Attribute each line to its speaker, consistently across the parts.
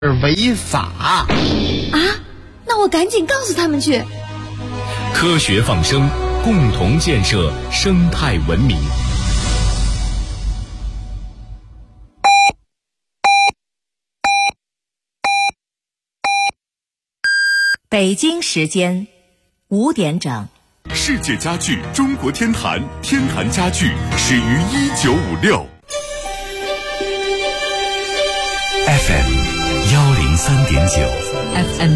Speaker 1: 违法啊！
Speaker 2: 那我赶紧告诉他们去。
Speaker 3: 科学放生，共同建设生态文明。
Speaker 4: 北京时间5点整。
Speaker 5: 世界家具中国天坛，天坛家具始于1956。FM 103.9，FM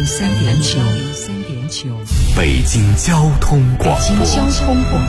Speaker 4: 103.9，
Speaker 5: 北京交通广播，
Speaker 4: 北京交通广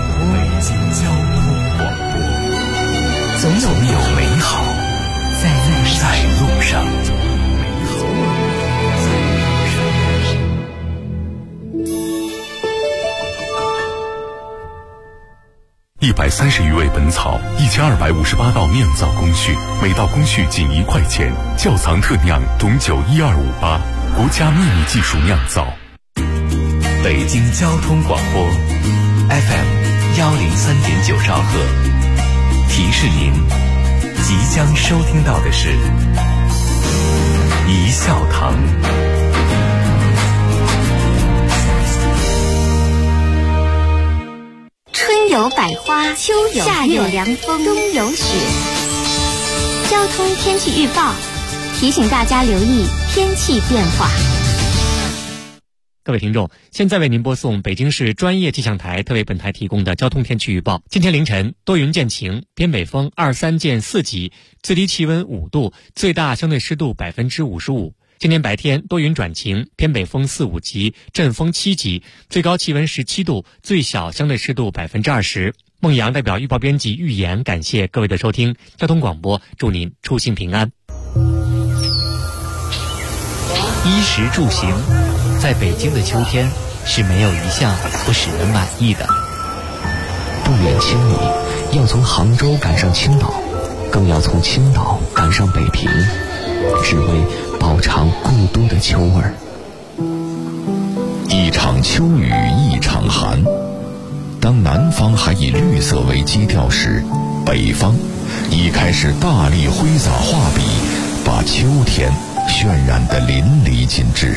Speaker 4: 播，总有
Speaker 5: 美好
Speaker 4: 在
Speaker 5: 路上。130余味本草，1258道酿造工序，每道工序仅1块钱。窖藏特酿董酒12588，国家秘密技术酿造。北京交通广播 FM 103.9兆赫，提示您即将收听到的是一笑堂。
Speaker 2: 春有百花，秋有夏有凉风，冬有雪。交通天气预报提醒大家留意天气变化。
Speaker 6: 各位听众，现在为您播送北京市专业气象台特为本台提供的交通天气预报。今天凌晨多云见晴，偏北风2、3见4级，最低气温5度，最大相对湿度55%。今天白天多云转晴，偏北风4、5级，阵风7级，最高气温17度，最小相对湿度20%。孟阳代表预报编辑预言，感谢各位的收听。交通广播祝您出行平安。
Speaker 7: 衣食住行，在北京的秋天是没有一项不使人满意的。
Speaker 8: 不远千里，要从杭州赶上青岛，更要从青岛赶上北平，只为饱尝故都的秋味儿。
Speaker 5: 一场秋雨一场寒，当南方还以绿色为基调时，北方已开始大力挥洒画笔，把秋天渲染得淋漓尽致。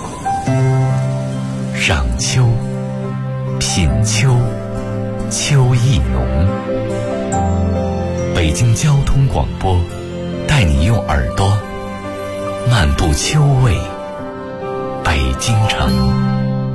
Speaker 7: 赏秋，品秋，秋意浓。北京交通广播带你用耳朵漫步秋味北京城。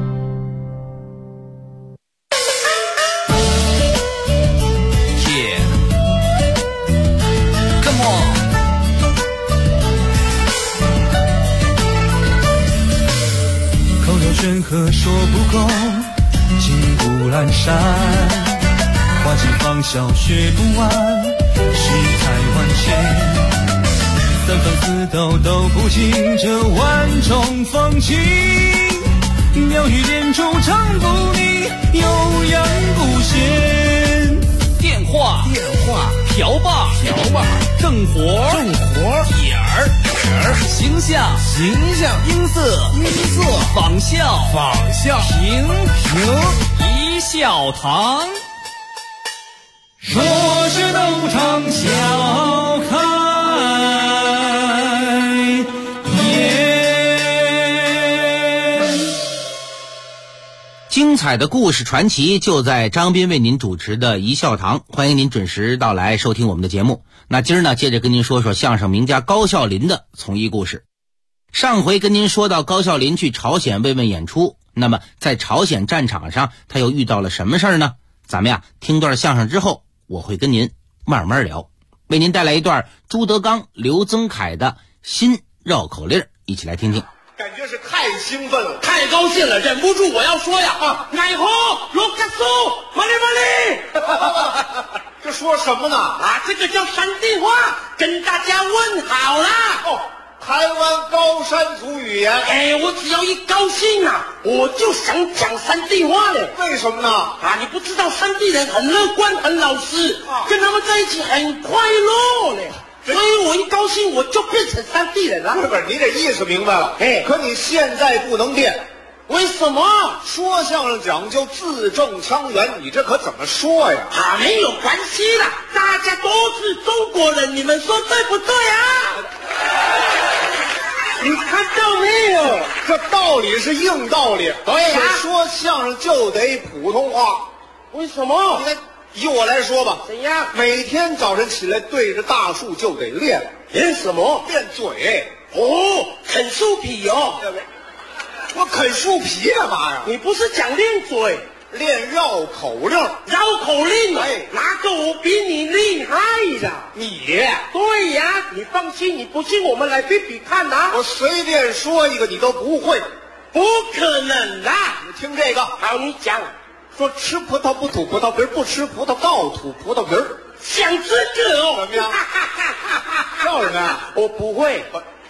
Speaker 9: 山河说不够，金谷阑珊，花季芳笑学不完，世态万千，三番四斗都不尽这万种风情，妙语连珠唱不腻，悠扬不闲。电话瓢把正活点儿形象音色仿效平一笑堂，说是斗场笑开颜。
Speaker 1: 精彩的故事传奇就在张斌为您主持的一笑堂，欢迎您准时到来收听我们的节目。那今儿呢，接着跟您说说相声名家高孝林的从艺故事。上回跟您说到高孝林去朝鲜慰问演出，那么在朝鲜战场上他又遇到了什么事儿呢？咱们听段相声之后，我会跟您慢慢聊。为您带来一段朱德刚、刘增凯的新绕口令，一起来听听。
Speaker 10: 感觉是太兴奋了，太高兴了，忍不住我要说呀！爱好罗卡苏马里这说什么呢？这个叫山地话，跟大家问好啦！台湾高山族语言。我只要一高兴我就想讲山地话嘞。为什么呢？你不知道山地人很乐观，很老实，跟他们在一起很快乐嘞。所以我一高兴我就变成山地人了。不是，你这意思明白了。可你现在不能变。为什么？说相声讲究字正腔圆，你这可怎么说呀？没有关系的，大家都是中国人，你们说对不对啊？ 你看到没有？
Speaker 11: 这道理是硬道理。
Speaker 10: 对呀，
Speaker 11: 说相声就得普通话。
Speaker 10: 为什么？
Speaker 11: 你看，以我来说吧，
Speaker 10: 怎样？
Speaker 11: 每天早晨起来对着大树就得练。
Speaker 10: 练什么？
Speaker 11: 练嘴。
Speaker 10: 哦，啃树皮哦。
Speaker 11: 我啃树皮干嘛呀？
Speaker 10: 你不是讲练嘴？
Speaker 11: 练绕口令。
Speaker 10: 绕口令？
Speaker 11: 哎，
Speaker 10: 哪个我比你厉害的？
Speaker 11: 你？
Speaker 10: 对呀，你放心，你不信我们来比比看呐。
Speaker 11: 我随便说一个你都不会。
Speaker 10: 不可能啦！
Speaker 11: 你听这个。
Speaker 10: 好，你讲。
Speaker 11: 说吃葡萄不吐葡萄皮儿，不吃葡萄倒吐葡萄皮儿。
Speaker 10: 想这个哦？
Speaker 11: 怎么样？笑什么呀？
Speaker 10: 我不会。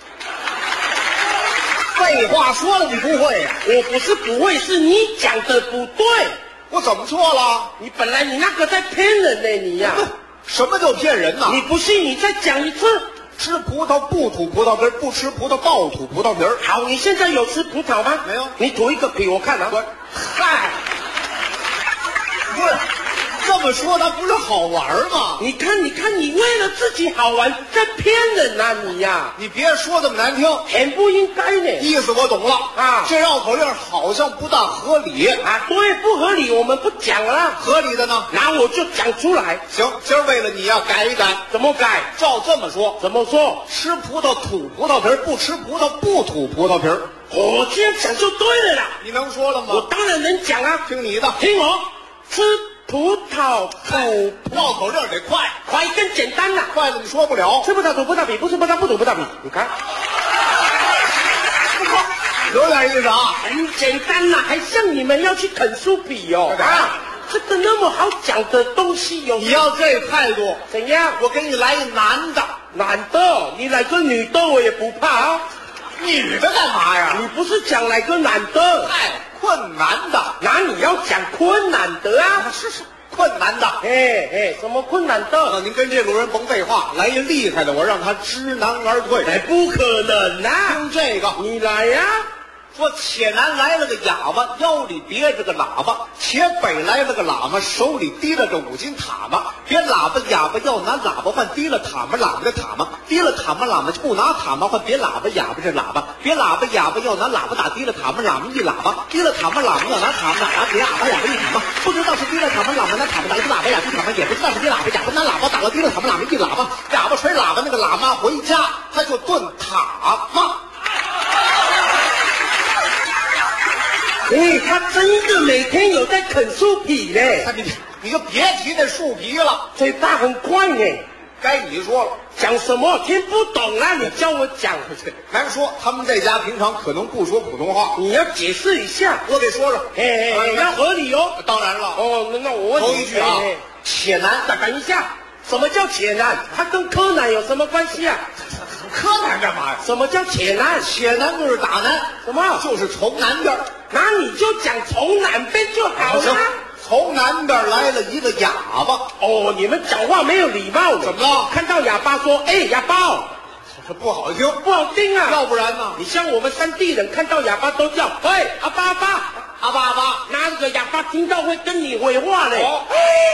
Speaker 11: 废话说了，你不会呀？
Speaker 10: 我不是不会，是你讲的不对。
Speaker 11: 我怎么错了？
Speaker 10: 你本来你那个在骗人呢，你呀！
Speaker 11: 什么叫骗人呢？
Speaker 10: 你不信，你再讲一次。
Speaker 11: 吃葡萄不吐葡萄皮儿，不吃葡萄倒吐葡萄皮儿。
Speaker 10: 好，你现在有吃葡萄吗？
Speaker 11: 没有。
Speaker 10: 你吐一个皮我看啊。
Speaker 11: 嗨，不是这么说，它不是好玩吗？
Speaker 10: 你看，你为了自己好玩在骗人呐，你呀！
Speaker 11: 你别说这么难听，
Speaker 10: 很不应该呢。
Speaker 11: 意思我懂了
Speaker 10: 啊，
Speaker 11: 这绕口令好像不大合理
Speaker 10: 啊。对，不合理，我们不讲了。
Speaker 11: 合理的呢？
Speaker 10: 那我就讲出来。
Speaker 11: 行，今儿为了你要改一改。
Speaker 10: 怎么改？
Speaker 11: 照这么说。
Speaker 10: 怎么说？
Speaker 11: 吃葡萄吐葡萄皮儿，不吃葡萄不吐葡萄皮儿。
Speaker 10: 我这样讲就对了啦。
Speaker 11: 你能说了吗？
Speaker 10: 我当然能讲啊。
Speaker 11: 听你的。
Speaker 10: 听我。吃葡萄吐
Speaker 11: 绕口令得快，
Speaker 10: 快更简单了。
Speaker 11: 快了你说不了。
Speaker 10: 吃葡萄吐葡萄皮，不吃葡萄不吐葡萄皮。你看，
Speaker 11: 有点意思啊。
Speaker 10: 很简单呐，还像你们要去啃树皮哦。啊，这个那么好讲的东西有。
Speaker 11: 你要这态度
Speaker 10: 怎样？
Speaker 11: 我给你来一男的。
Speaker 10: 男的？你来个女的我也不怕啊。
Speaker 11: 女的干嘛呀？
Speaker 10: 你不是讲来个男的？
Speaker 11: 哎，困难的。
Speaker 10: 那你要讲困难的啊？
Speaker 11: 是困难的。
Speaker 10: 哎，什么困难的？
Speaker 11: 您跟这路人甭废话，来一厉害的，我让他知难而退。
Speaker 10: 哎，不可能啊！
Speaker 11: 听这个，
Speaker 10: 你来呀。
Speaker 11: 说且南来了个哑巴，腰里别着个喇叭；且北来了个喇嘛，手里提了个5斤塔嘛。别喇叭哑巴要拿喇叭换，提了塔嘛喇嘛的塔嘛，提了塔嘛喇嘛不拿塔嘛换。别喇叭哑巴这喇叭，别喇叭哑巴要拿喇叭打，提了塔嘛喇嘛一喇叭，提了塔嘛喇嘛要拿塔嘛打，别哑巴哑巴一塔嘛。不知道是提了塔嘛喇嘛拿塔嘛打了个喇叭哑巴塔嘛，也不知道是别喇叭哑巴拿喇叭打了提了塔嘛喇嘛一喇叭。哑巴吹喇叭，那个喇嘛回家他就炖塔嘛。
Speaker 10: 哎，他真的每天有在啃树皮嘞！
Speaker 11: 你就别提那树皮了，
Speaker 10: 嘴巴很快呢。
Speaker 11: 该你说了，
Speaker 10: 讲什么听不懂啊？你教我讲。
Speaker 11: 难说，他们这家平常可能不说普通话，
Speaker 10: 你要解释一下。
Speaker 11: 我给说说，
Speaker 10: 要合理哦。
Speaker 11: 当然了。
Speaker 10: 哦，那我问
Speaker 11: 头一句啊，且南。
Speaker 10: 等一下，什么叫且南？它跟柯南有什么关系啊？
Speaker 11: 柯南干嘛呀？
Speaker 10: 什么叫且南？
Speaker 11: 且南就是打南，
Speaker 10: 什么？
Speaker 11: 就是从南边。
Speaker 10: 那你就讲从南边就好了。
Speaker 11: 从南边来了一个哑巴。
Speaker 10: 哦，你们讲话没有礼貌。
Speaker 11: 怎么了？
Speaker 10: 看到哑巴说：“哎，哑巴。”
Speaker 11: 这不好听，
Speaker 10: 不好听啊！
Speaker 11: 要不然呢？
Speaker 10: 你像我们山地人看到哑巴都叫：“喂，阿巴阿巴，
Speaker 11: 阿巴阿巴。”
Speaker 10: 那个哑巴听到会跟你回话嘞。
Speaker 11: 哦，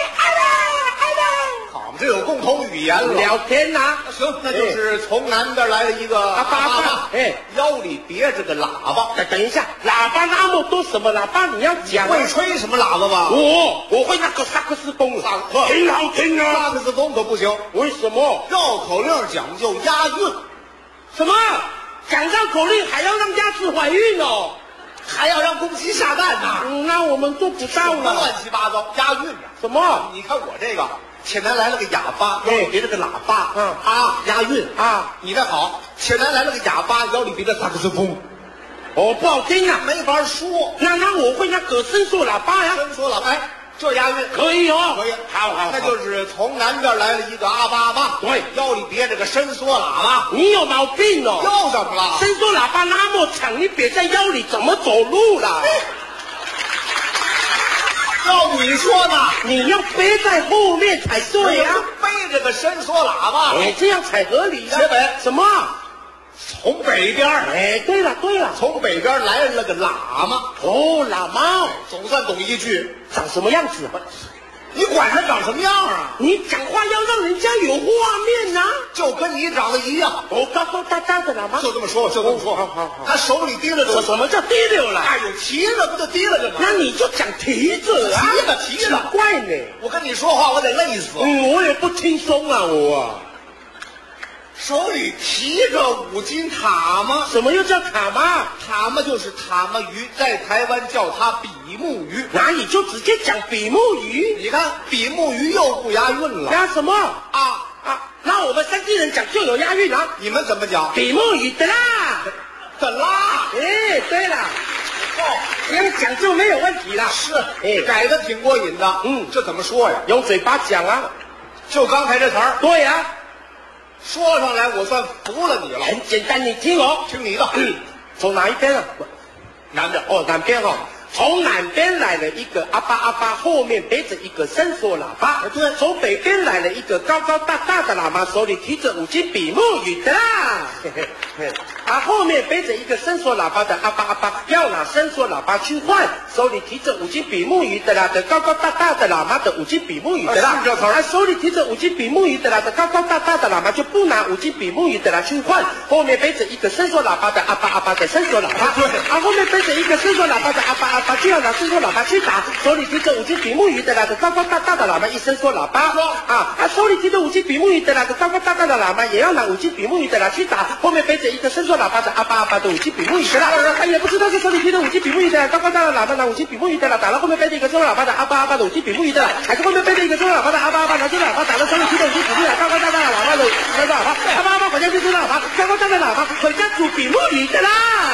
Speaker 11: 好，这有共同语言了，
Speaker 10: 聊天呐。
Speaker 11: 行，那就是从南边来了一个
Speaker 10: 阿巴阿巴，
Speaker 11: 腰里别着个喇叭。
Speaker 10: 等一下，喇叭那么多，什么喇叭你要讲？
Speaker 11: 会吹什么喇叭吧？
Speaker 10: 我会那个萨克斯风，很好听啊。
Speaker 11: 萨克斯风可不行，
Speaker 10: 为什么？
Speaker 11: 绕口令讲究押韵。
Speaker 10: 什么？讲绕口令还要让鸭子怀孕哦？
Speaker 11: 还要让公鸡下蛋呢？
Speaker 10: 那我们做不到了。
Speaker 11: 乱七八糟，押韵呢？
Speaker 10: 什么？
Speaker 11: 你看我这个。且南来了个哑巴，腰里别着个喇叭，押韵
Speaker 10: 啊！
Speaker 11: 你的好。且南来了个哑巴，腰里别着萨克斯风，
Speaker 10: 哦，不好听啊，
Speaker 11: 没法说。
Speaker 10: 那我会那个伸缩喇叭呀，
Speaker 11: 伸缩喇叭，哎，这押韵
Speaker 10: 可以哦，
Speaker 11: 可以，
Speaker 10: 好，
Speaker 11: 那就是从南边来了一个阿巴阿巴，
Speaker 10: 对，
Speaker 11: 腰里别着个伸缩喇叭。
Speaker 10: 你有毛病哦！
Speaker 11: 又怎么了？
Speaker 10: 伸缩喇叭那么长，你别在腰里怎么走路啦？
Speaker 11: 要你说呢，
Speaker 10: 你要背在后面才对啊！
Speaker 11: 背着个伸缩喇叭，
Speaker 10: 这样才合理啊！
Speaker 11: 结尾
Speaker 10: 什么？
Speaker 11: 从北边，
Speaker 10: 对了，
Speaker 11: 从北边来了个喇嘛。
Speaker 10: 哦，喇嘛，
Speaker 11: 总算懂一句，
Speaker 10: 长什么样子？
Speaker 11: 你管他长什么样啊？
Speaker 10: 你讲话要让人家有画面呐、
Speaker 11: 就跟你长得一样。
Speaker 10: 我高高大大的喇嘛，
Speaker 11: 就这么说，就这么说。
Speaker 10: 好。
Speaker 11: 他手里提着这
Speaker 10: 什么叫提溜了？
Speaker 11: 哎呦，提着不就提了着吗？
Speaker 10: 那你就讲提着啊，
Speaker 11: 提着，
Speaker 10: 怪呢。
Speaker 11: 我跟你说话，我得累死。
Speaker 10: 我也不轻松啊，我。
Speaker 11: 手里提着五金塔吗？
Speaker 10: 什么又叫塔吗？
Speaker 11: 塔吗就是塔嘛鱼，在台湾叫它比目鱼。
Speaker 10: 那你就直接讲比目鱼。
Speaker 11: 你看比目鱼又不押韵了。
Speaker 10: 押什么？
Speaker 11: 啊！
Speaker 10: 那我们山地人讲就有押韵啊。
Speaker 11: 你们怎么讲？
Speaker 10: 比目鱼的啦，
Speaker 11: 的啦。
Speaker 10: 哎，对了。这样讲就没有问题了。
Speaker 11: 是，改的挺过瘾的。这怎么说呀？
Speaker 10: 用嘴巴讲啊。
Speaker 11: 就刚才这词儿。
Speaker 10: 对呀。
Speaker 11: 说上来我算服了你了。
Speaker 10: 很简单，你听我，
Speaker 11: 听你的。
Speaker 10: 从哪一边啊？
Speaker 11: 南边。
Speaker 10: 南边哦。从南边来了一个阿巴阿巴，后面背着一个伸缩喇叭。
Speaker 11: 对。
Speaker 10: 从北边来了一个高高大大的喇嘛，手里提着五金比目鱼的啦。后面背着一个伸缩喇叭的阿巴阿巴，要拿伸缩喇叭去换，手里提着五金比目鱼的啦的高高大大的喇嘛的五金比目鱼的啦。
Speaker 11: 是这词儿。
Speaker 10: 手里提着五金比目鱼的啦的高高大大的喇嘛就不拿五金比目鱼的啦去换，后面背着一个伸缩喇叭的阿巴阿巴的伸缩喇叭。对。后面背着一个伸缩喇叭的阿巴阿巴就要拿伸缩喇叭去打，手里提着五金比目鱼的啦的高高大大的喇嘛一伸缩喇叭。手里提着五金比目鱼的啦的高高大大的喇嘛也要拿五金比目鱼的啦去打，后面背着一个伸缩喇叭的阿巴阿巴的五金比目鱼的啦。也不知道是手里提着五金比目鱼的啦高高大大的喇嘛拿五金比目鱼的啦打了，后面背着一个伸缩喇叭的阿巴阿巴的五金比目鱼的啦，还是后面背着一个伸缩喇叭的阿巴阿巴拿伸缩喇叭打了，手里提着五金比目鱼的高高大大的喇嘛的伸缩喇叭，阿巴阿巴回家去伸缩喇叭，高高大大的喇嘛回家煮比目鱼的啦。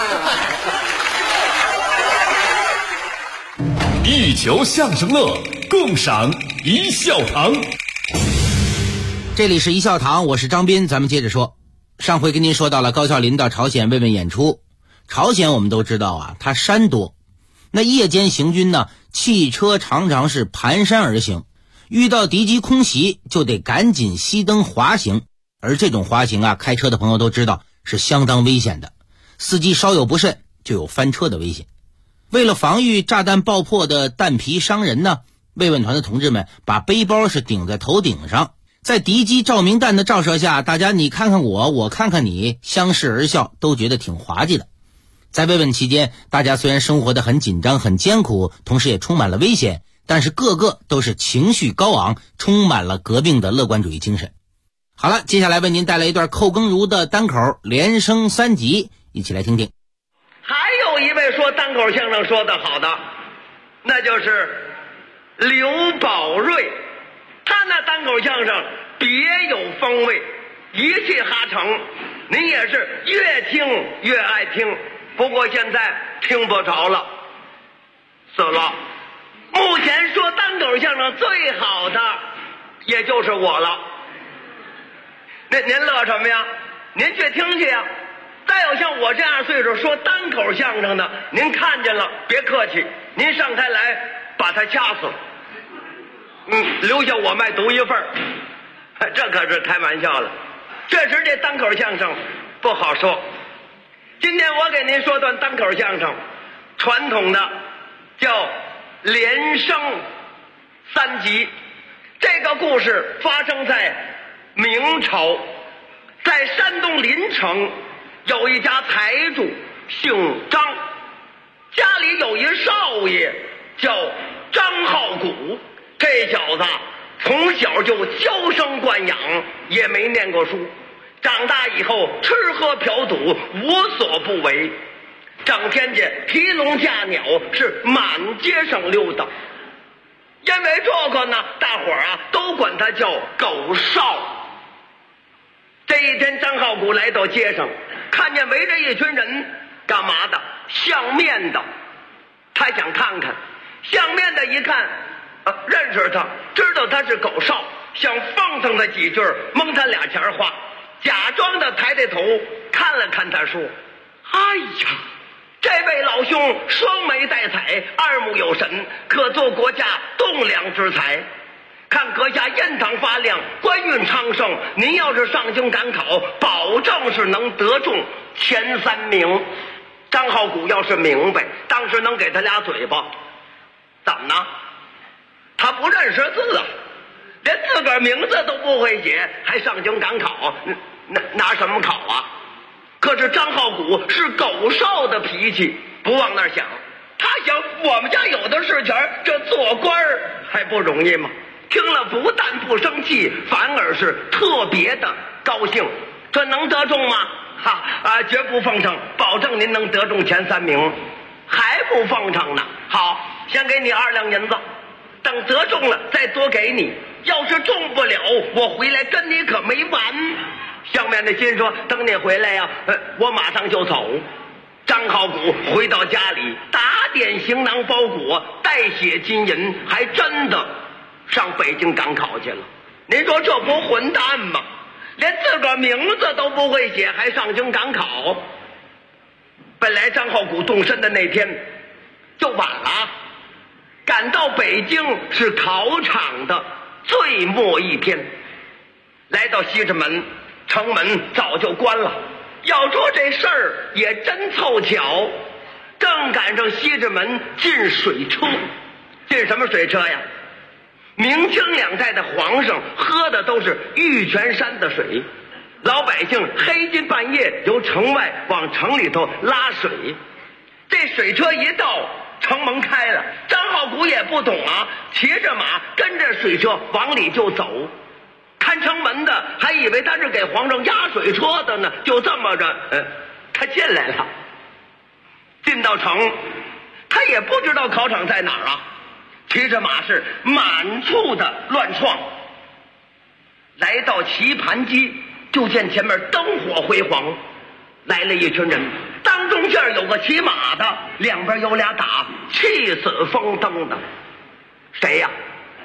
Speaker 3: 一球相声乐，共赏一笑堂。
Speaker 1: 这里是一笑堂，我是张斌，咱们接着说。上回跟您说到了高孝林到朝鲜慰问演出，朝鲜我们都知道啊，它山多，那夜间行军呢，汽车常常是盘山而行，遇到敌机空袭就得赶紧熄灯滑行，而这种滑行啊，开车的朋友都知道是相当危险的，司机稍有不慎就有翻车的危险。为了防御炸弹爆破的弹皮伤人呢，慰问团的同志们把背包是顶在头顶上，在敌机照明弹的照射下，大家你看看我，我看看你，相视而笑，都觉得挺滑稽的。在慰问期间，大家虽然生活得很紧张很艰苦，同时也充满了危险，但是个个都是情绪高昂，充满了革命的乐观主义精神。好了，接下来为您带来一段寇耕儒的单口连升三级，一起来听听。
Speaker 12: 还有一位说单口相声说得好的，那就是刘宝瑞，他那单口相声别有风味，一气哈成，您也是越听越爱听。不过现在听不着了，死了。目前说单口相声最好的也就是我了。您乐什么呀？您去听去呀。再有像我这样岁数说单口相声的，您看见了别客气，您上台来把他掐死，留下我卖独一份儿，这可是开玩笑了。确实这单口相声不好说。今天我给您说段单口相声，传统的叫连升三级。这个故事发生在明朝，在山东临城有一家财主姓张，家里有一少爷叫张浩古。这小子从小就娇生惯养，也没念过书，长大以后吃喝嫖赌无所不为，整天去提笼架鸟，是满街上溜达。因为这个呢，大伙儿都管他叫狗少。这一天张浩古来到街上，看见围着一群人，干嘛的？相面的。他想看看，相面的一看认识他，知道他是狗少，想奉承他几句，蒙他俩钱花，假装的抬抬头看了看他，说：哎呀，这位老兄双眉带彩，二目有神，可做国家栋梁之才。看阁下印堂发亮，官运昌盛，您要是上京赶考，保证是能得中前3名。张浩古要是明白，当时能给他俩嘴巴。怎么呢？ 他不认识字啊，连自个儿名字都不会写，还上京赶考，拿什么考啊？可是张浩古是狗少的脾气，不往那儿想。他想，我们家有的是钱，这做官还不容易吗？听了不但不生气，反而是特别的高兴。这能得中吗？绝不奉承，保证您能得中前3名。还不奉承呢？好，先给你2两银子，等得中了再多给你。要是中不了，我回来跟你可没完。相面的心说，等你回来呀，我马上就走。张浩古回到家里，打点行囊包裹，带血金银，还真的上北京赶考去了。您说这不混蛋吗？连自个儿名字都不会写，还上京赶考。本来张浩古动身的那天就晚了，赶到北京是考场的最末一天。来到西直门，城门早就关了。要说这事儿也真凑巧，正赶上西直门进水车。进什么水车呀？明清2代的皇上喝的都是玉泉山的水，老百姓黑金半夜由城外往城里头拉水。这水车一到，城门开了，张浩古也不懂啊，骑着马跟着水车往里就走。看城门的还以为他是给皇上压水车的呢，就这么着，他进来了。进到城，他也不知道考场在哪儿啊，骑着马是满处的乱撞。来到棋盘街，就见前面灯火辉煌，来了一群人，当中间有个骑马的，两边有俩打，气死风灯的。谁呀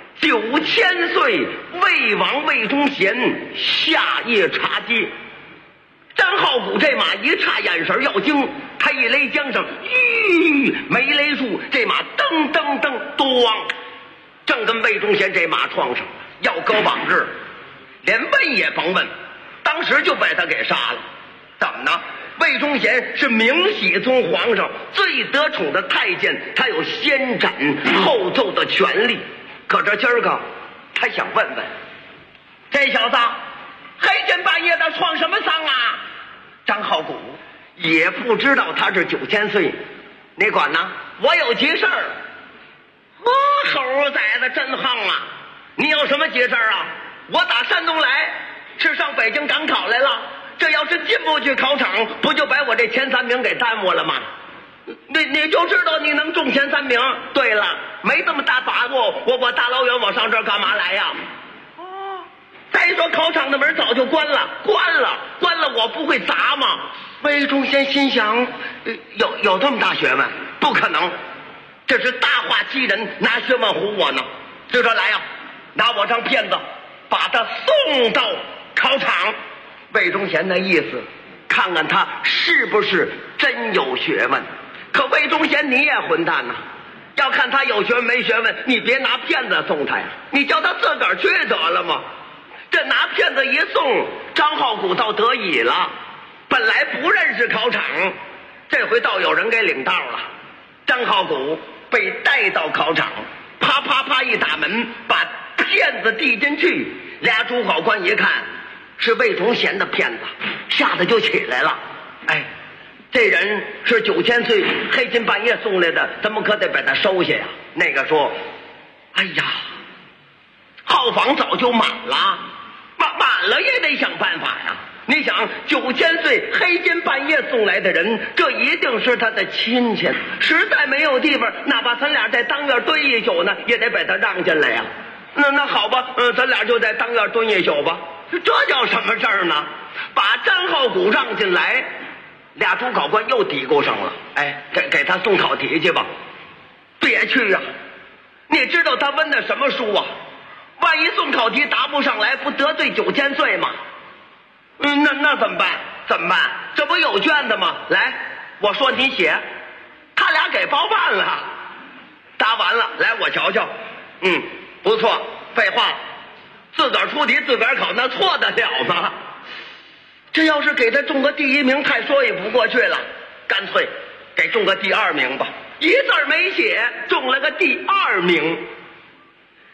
Speaker 12: ？9000岁魏王魏忠贤下夜插街。张浩古这马一岔眼神要惊，他一勒缰绳，没勒住，这马噔噔噔咣，正跟魏忠贤这马撞上。要搁往日，连问也甭问，当时就把他给杀了。怎么呢？魏忠贤是明熹宗皇上最得宠的太监，他有先斩后奏的权利。可这今儿个他想问问这小子黑天半夜的闯什么丧啊？张浩古也不知道他是9000岁，你管呢？我有急事儿。猴崽子真横啊！你有什么急事儿啊？我打山东来是上北京赶考来了，这要是进不去考场，不就把我这前3名给耽误了吗？你就知道你能中前3名。对了，没这么大把握，我大老远往上这儿干嘛来呀？再说考场的门早就关了，我不会砸吗？魏忠贤心想，有这么大学问？不可能，这是大话欺人，拿学问唬我呢。就说来呀，拿我当骗子，把他送到考场。魏忠贤的意思，看看他是不是真有学问。可魏忠贤你也混蛋呐！要看他有学问没学问，你别拿骗子送他呀，你叫他自个儿去得了吗？这拿骗子一送，张浩古倒得意了。本来不认识考场，这回倒有人给领道了。张浩古被带到考场，啪啪啪一打门，把骗子递进去。俩主考官一看是魏忠贤的骗子，吓得就起来了。这人是9000岁黑金半夜送来的，咱们可得把他收下呀。那个说，哎呀，号房早就满了，满了也得想办法呀。你想9000岁黑金半夜送来的人，这一定是他的亲戚，实在没有地方，哪怕咱俩在当院蹲一宿呢，也得把他让进来呀。那好吧，咱俩就在当院蹲一宿吧。这叫什么事儿呢？把张浩古让进来，俩主考官又嘀咕上了，给他送考题去吧。别去啊，你知道他问的什么书啊？万一送考题答不上来，不得罪9000岁吗？那怎么办？这不有卷子吗？来，我说你写，他俩给包办了。答完了，来我瞧瞧。不错。废话，自个儿出题自个儿考，那错得了吗？这要是给他中个第1名，太说也不过去了，干脆给中个第2名吧。一字没写，中了个第2名。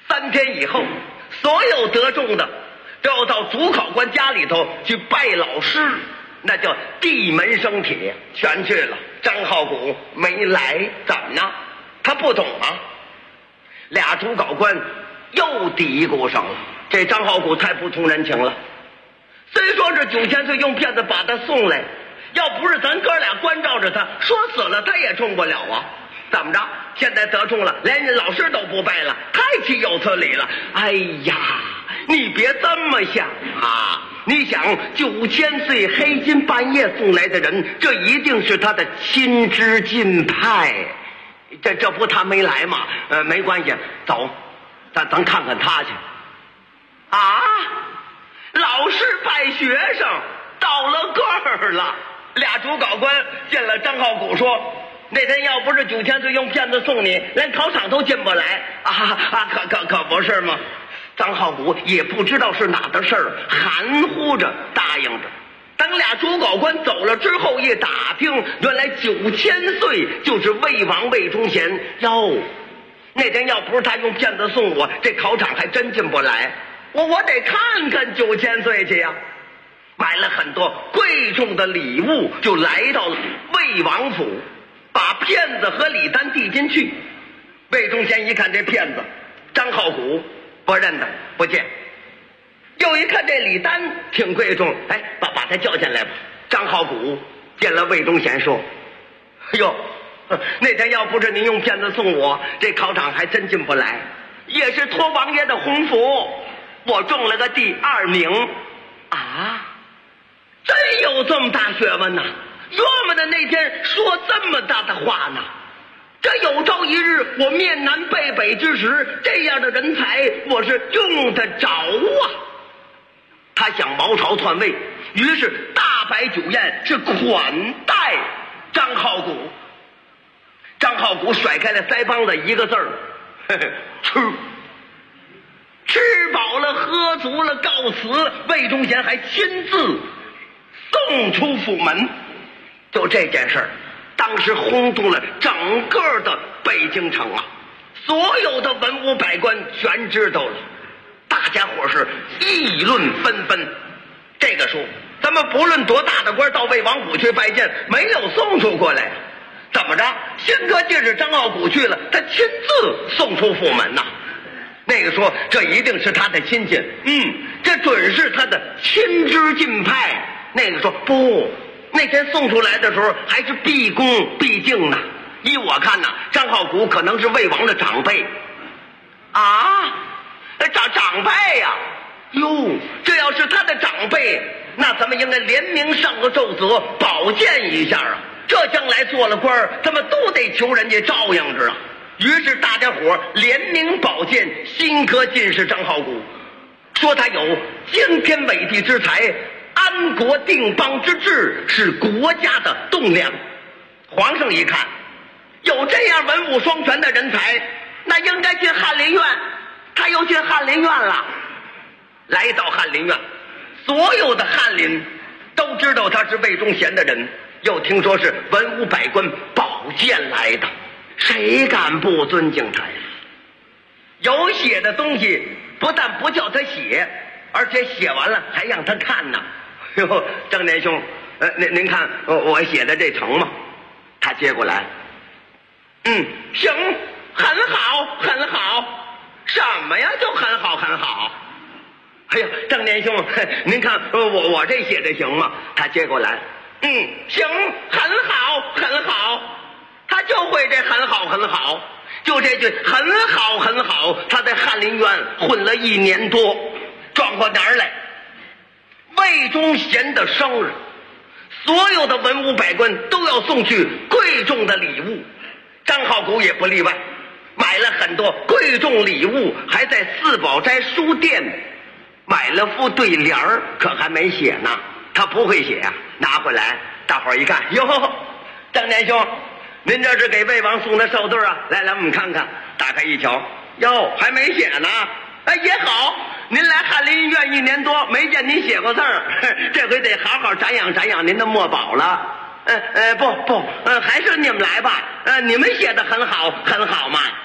Speaker 12: 3天以后，所有得中的都要到主考官家里头去拜老师，那叫地门生铁，全去了。张浩古没来，怎么呢？他不懂啊。俩主考官又嘀咕上了，这张浩古太不通人情了。虽说是9000岁用骗子把他送来，要不是咱哥俩关照着他，说死了他也中不了啊。怎么着？现在得中了，连人老师都不拜了，太岂有此理了！哎呀，你别这么想啊！你想9000岁黑金半夜送来的人，这一定是他的亲支近派。这不他没来吗？没关系，走，咱看看他去。啊！老师拜学生到了个儿了。俩主考官见了张浩古说，那天要不是9000岁用骗子送你，连考场都进不来啊！可不是吗？张浩古也不知道是哪的事儿，含糊着答应着。等俩主考官走了之后，一打听，原来9000岁就是魏王魏忠贤哟。那天要不是他用骗子送我，这考场还真进不来。我得看看9000岁去呀。买了很多贵重的礼物，就来到了魏王府，把骗子和礼单递进去。魏忠贤一看这骗子张浩古，不认得，不见。又一看这礼单挺贵重，哎，把他叫进来吧。张浩古见了魏忠贤说：“哎呦，那天要不是您用骗子送我，这考场还真进不来。也是托王爷的鸿福，我中了个第2名啊！真有这么大学问呐！约么的那天说这么大的话呢？这有朝一日我面南背北之时，这样的人才我是用得着啊！”他想谋朝篡位，于是大摆酒宴，是款待张浩古。张浩古甩开了腮帮子，一个字儿：吃。吃饱了，喝足了，告辞。魏忠贤还亲自送出府门。就这件事儿，当时轰动了整个的北京城啊，所有的文武百官全知道了。大家伙是议论纷纷。这个说，咱们不论多大的官到魏王府去拜见，没有送出过来，怎么着？新科进士张浩古去了，他亲自送出府门呐。那个说，这一定是他的亲戚，这准是他的亲支近派。那个说不，那天送出来的时候还是毕恭毕敬呢。依我看呐，张浩古可能是魏王的长辈啊。长辈呀，哟，这要是他的长辈，那咱们应该联名上个奏折，保荐一下啊。这将来做了官，咱们都得求人家照应着啊。于是大家伙联名保荐新科进士张浩古，说他有惊天伟地之才，安国定邦之志，是国家的栋梁。皇上一看，有这样文武双全的人才，那应该进翰林院。他又进翰林院了。来到翰林院，所有的翰林都知道他是魏忠贤的人，又听说是文武百官保荐来的，谁敢不尊敬他呀？有写的东西不但不叫他写，而且写完了还让他看呢。哟，张年兄，您看我写的这成吗？他接过来，行，很好，很好。什么呀？就很好，很好。哎呀，张年兄，您看我这写的行吗？他接过来，行，很好，很好。他就会这很好，很好。就这句很好，很好，他在翰林院混了1年多，转过年来，魏忠贤的生日，所有的文武百官都要送去贵重的礼物，张浩古也不例外，买了很多贵重礼物，还在四宝斋书店买了副对联儿，可还没写呢。他不会写啊，拿回来，大伙儿一看，哟，张年兄，您这是给魏王送的寿对啊？来，我们看看。打开一瞧，哟，还没写呢。哎，也好，您来翰林院1年多，没见您写过字儿，这回得好好展养展养您的墨宝了。不，还是你们来吧。你们写的很好，很好嘛。大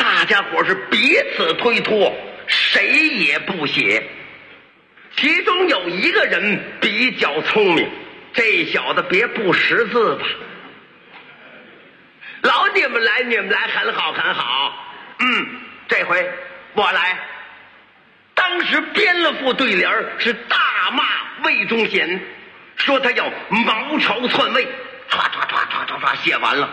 Speaker 12: 那家伙是彼此推脱，谁也不写。其中有一个人比较聪明，这小子别不识字吧。老你们来很好很好。这回我来。当时编了副对联，是大骂魏忠贤，说他要谋朝篡位，唰写完了。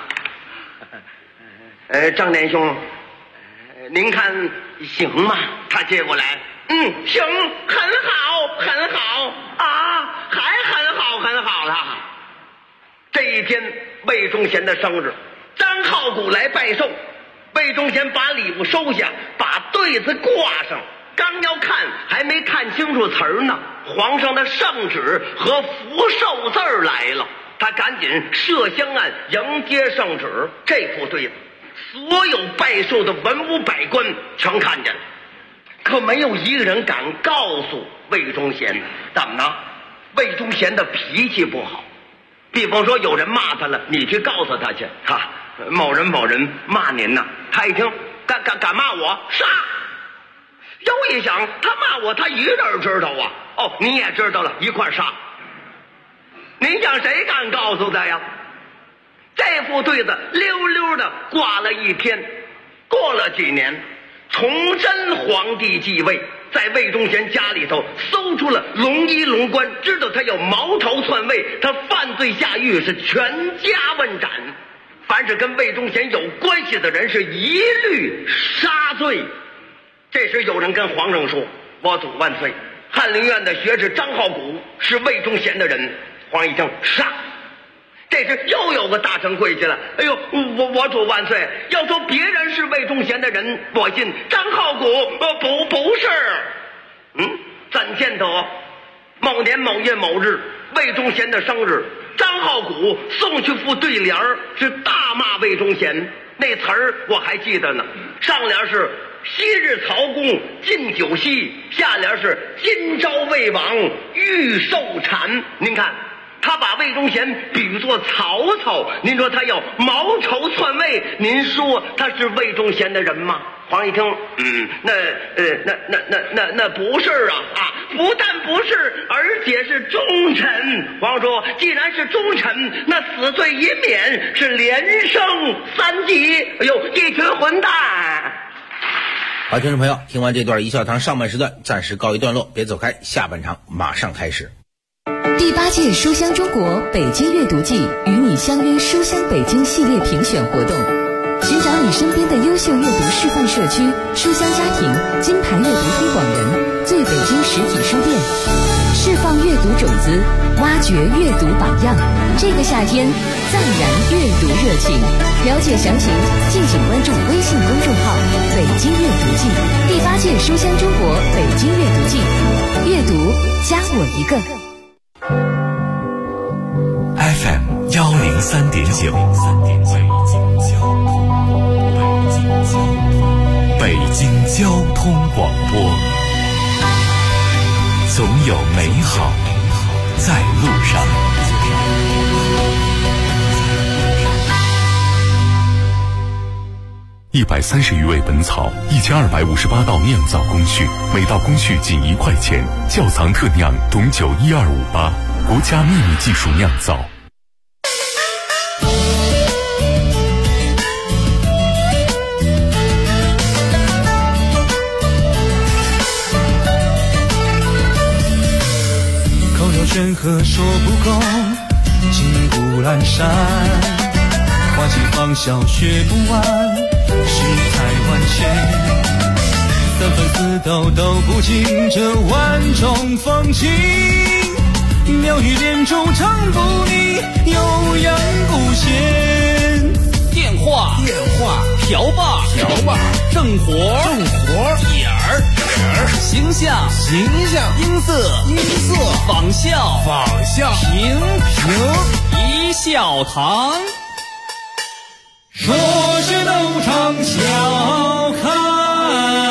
Speaker 12: 张连兄，您看行吗？他接过来，行，很好啊，还很好了。这一天魏忠贤的生日，张浩古来拜寿，魏忠贤把礼物收下，把对子挂上，刚要看还没看清楚词儿呢，皇上的圣旨和福寿字儿来了，他赶紧设香案迎接圣旨。这副对子所有拜寿的文武百官全看见了，可没有一个人敢告诉魏忠贤。怎么呢？魏忠贤的脾气不好，比方说有人骂他了，你去告诉他去，某人骂您呢，他一听敢骂我，杀！又一想，他骂我，他一个人知道啊。你也知道了，一块杀。您想谁敢告诉他呀？这副对子溜溜的挂了一天。过了几年，崇祯皇帝继位，在魏忠贤家里头搜出了龙衣龙冠，知道他要谋朝篡位，他犯罪下狱，是全家问斩。凡是跟魏忠贤有关系的人，是一律杀罪。这时有人跟皇上说：“我祖万岁，翰林院的学士张浩古是魏忠贤的人。”皇上一听，杀！这时又有个大臣跪下了：“哎呦，我主万岁！要说别人是魏忠贤的人，我信；张浩古不是。”怎见得？某年某月某日，魏忠贤的生日，张浩古送去副对联是大骂魏忠贤。那词儿我还记得呢，上联是昔日曹公进酒席，下联是今朝魏王欲受禅。您看，他把魏忠贤比作曹操，您说他要谋朝篡位，您说他是魏忠贤的人吗？皇上一听，那不是啊，不但不是，而且是忠臣。皇上说，既然是忠臣，那死罪已免，是连升3级。哎呦，一群混蛋！
Speaker 1: 好，听众朋友，听完这段一笑堂上半时段暂时告一段落，别走开，下半场马上开始。
Speaker 13: 第8届书香中国北京阅读季与你相约书香北京系列评选活动，寻找你身边的优秀阅读示范社区、书香家庭、金牌阅读推广人、最北京实体书店，释放阅读种子，挖掘阅读榜样。这个夏天暂燃阅读热情，了解详情敬请关注微信公众号北京阅读季。第8届书香中国北京阅读季，阅读加我一个。
Speaker 7: FM 103.9，北京交通广播，总有美好在路上。
Speaker 5: 130余味本草，1258道酿造工序，每道工序仅1块钱。窖藏特酿董酒12588，国家秘密技术酿造。
Speaker 9: 口有悬河说不够，金谷阑珊，花季芳笑学不完，世态万千，三分四斗都不尽这万种风情，妙语连珠唱不腻，悠扬不闲。
Speaker 14: 电话瓢把正活点儿形象音色仿效平一笑堂，
Speaker 9: 说是斗场笑开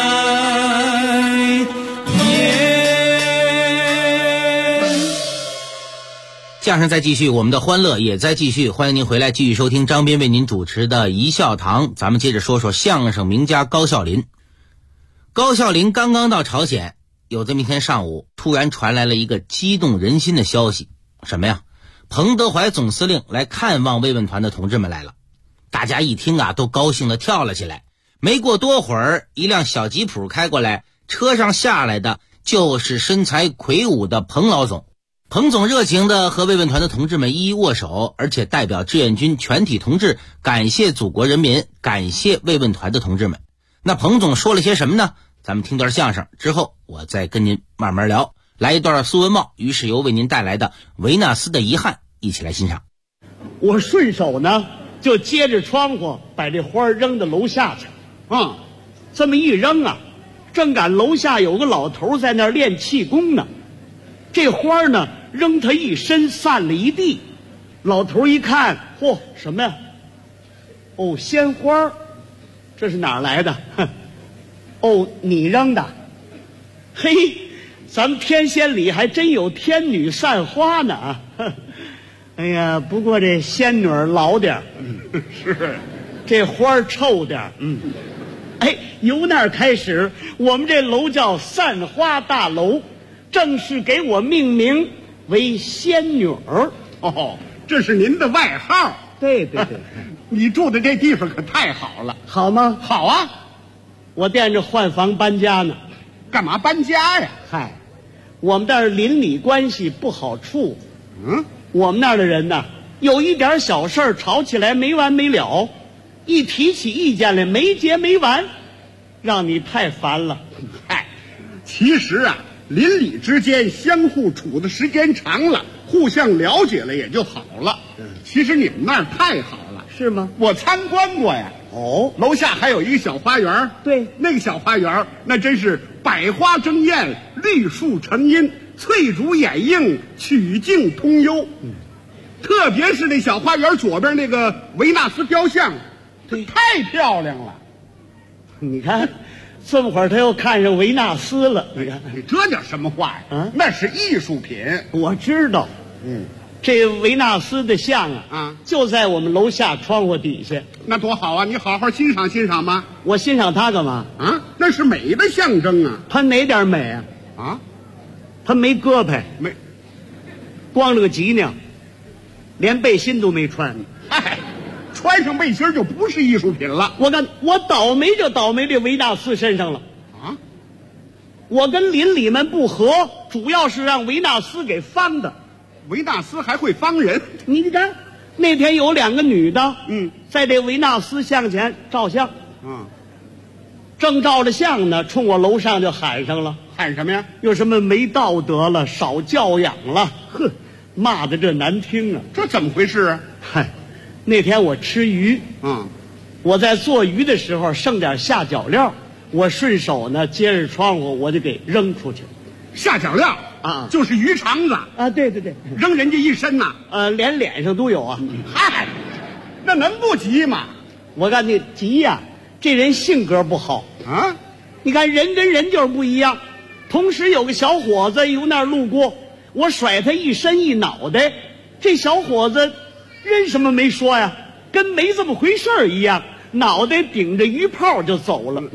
Speaker 1: 相声在继续，我们的欢乐也在继续，欢迎您回来继续收听张斌为您主持的一笑堂。咱们接着说说相声名家高孝林。高孝林刚刚到朝鲜，有这么一天上午，突然传来了一个激动人心的消息，什么呀？彭德怀总司令来看望慰问团的同志们来了。大家一听啊，都高兴地跳了起来。没过多会儿，一辆小吉普开过来，车上下来的就是身材魁梧的彭老总。彭总热情地和慰问团的同志们一一握手，而且代表志愿军全体同志感谢祖国人民，感谢慰问团的同志们。那彭总说了些什么呢？咱们听段相声之后，我再跟您慢慢聊。来一段苏文茂、于世友为您带来的维纳斯的遗憾，一起来欣赏。
Speaker 15: 我顺手呢就接着窗户把这花扔到楼下去，这么一扔啊，正赶楼下有个老头在那儿练气功呢。这花呢扔他一身，散了一地。老头一看，嚯，什么呀？哦，鲜花，这是哪儿来的？哦，你扔的？嘿，咱们天仙里还真有天女散花呢啊！哎呀，不过这仙女老点是，这花臭点哎，由那儿开始，我们这楼叫散花大楼，正式给我命名为仙女儿。
Speaker 16: 哦，这是您的外号。
Speaker 15: 对对对，
Speaker 16: 你住的这地方可太好了。
Speaker 15: 好吗？
Speaker 16: 好啊，
Speaker 15: 我惦着换房搬家呢。
Speaker 16: 干嘛搬家呀？
Speaker 15: 嗨，我们那儿邻里关系不好处。我们那儿的人呢，有一点小事儿吵起来没完没了，一提起意见来没结没完，让你太烦了。
Speaker 16: 嗨，其实啊，邻里之间相互处的时间长了，互相了解了也就好了。其实你们那儿太好了。
Speaker 15: 是吗？
Speaker 16: 我参观过呀。
Speaker 15: 哦，
Speaker 16: 楼下还有一个小花园。
Speaker 15: 对，
Speaker 16: 那个小花园那真是百花争艳，绿树成荫，翠竹掩映，曲径通幽。特别是那小花园左边那个维纳斯雕像，这太漂亮了。
Speaker 15: 你看，这么会儿他又看上维纳斯了。你看，
Speaker 16: 你这叫什么话呀？那是艺术品。
Speaker 15: 我知道。这维纳斯的像就在我们楼下窗户底下。
Speaker 16: 那多好啊！你好好欣赏欣赏吗？
Speaker 15: 我欣赏它干嘛？
Speaker 16: 那是美的象征啊。
Speaker 15: 它哪点美啊？它没胳膊，
Speaker 16: 没，
Speaker 15: 光了个脊梁，连背心都没穿。
Speaker 16: 嗨，穿上背心就不是艺术品了。
Speaker 15: 我倒霉就倒霉这维纳斯身上了。我跟邻里们不和，主要是让维纳斯给方的。
Speaker 16: 维纳斯还会方人？
Speaker 15: 你看，那天有两个女的，在这维纳斯像前照相，正照着相呢，冲我楼上就喊上了。
Speaker 16: 喊什么呀？
Speaker 15: 有什么没道德了，少教养了，呵，骂的这难听啊！
Speaker 16: 这怎么回事啊？
Speaker 15: 嗨，那天我吃鱼，我在做鱼的时候剩点下脚料，我顺手呢接着窗户我就给扔出去。
Speaker 16: 下脚料就是鱼肠子
Speaker 15: 啊！对对对，
Speaker 16: 扔人家一身呐，
Speaker 15: 连脸上都有啊！
Speaker 16: 嗨，那能不急吗？
Speaker 15: 我看你急呀，这人性格不好
Speaker 16: 啊！
Speaker 15: 你看人跟人就是不一样。同时有个小伙子由那儿路过，我甩他一身一脑袋，这小伙子人什么没说呀，跟没这么回事儿一样，脑袋顶着鱼泡就走了。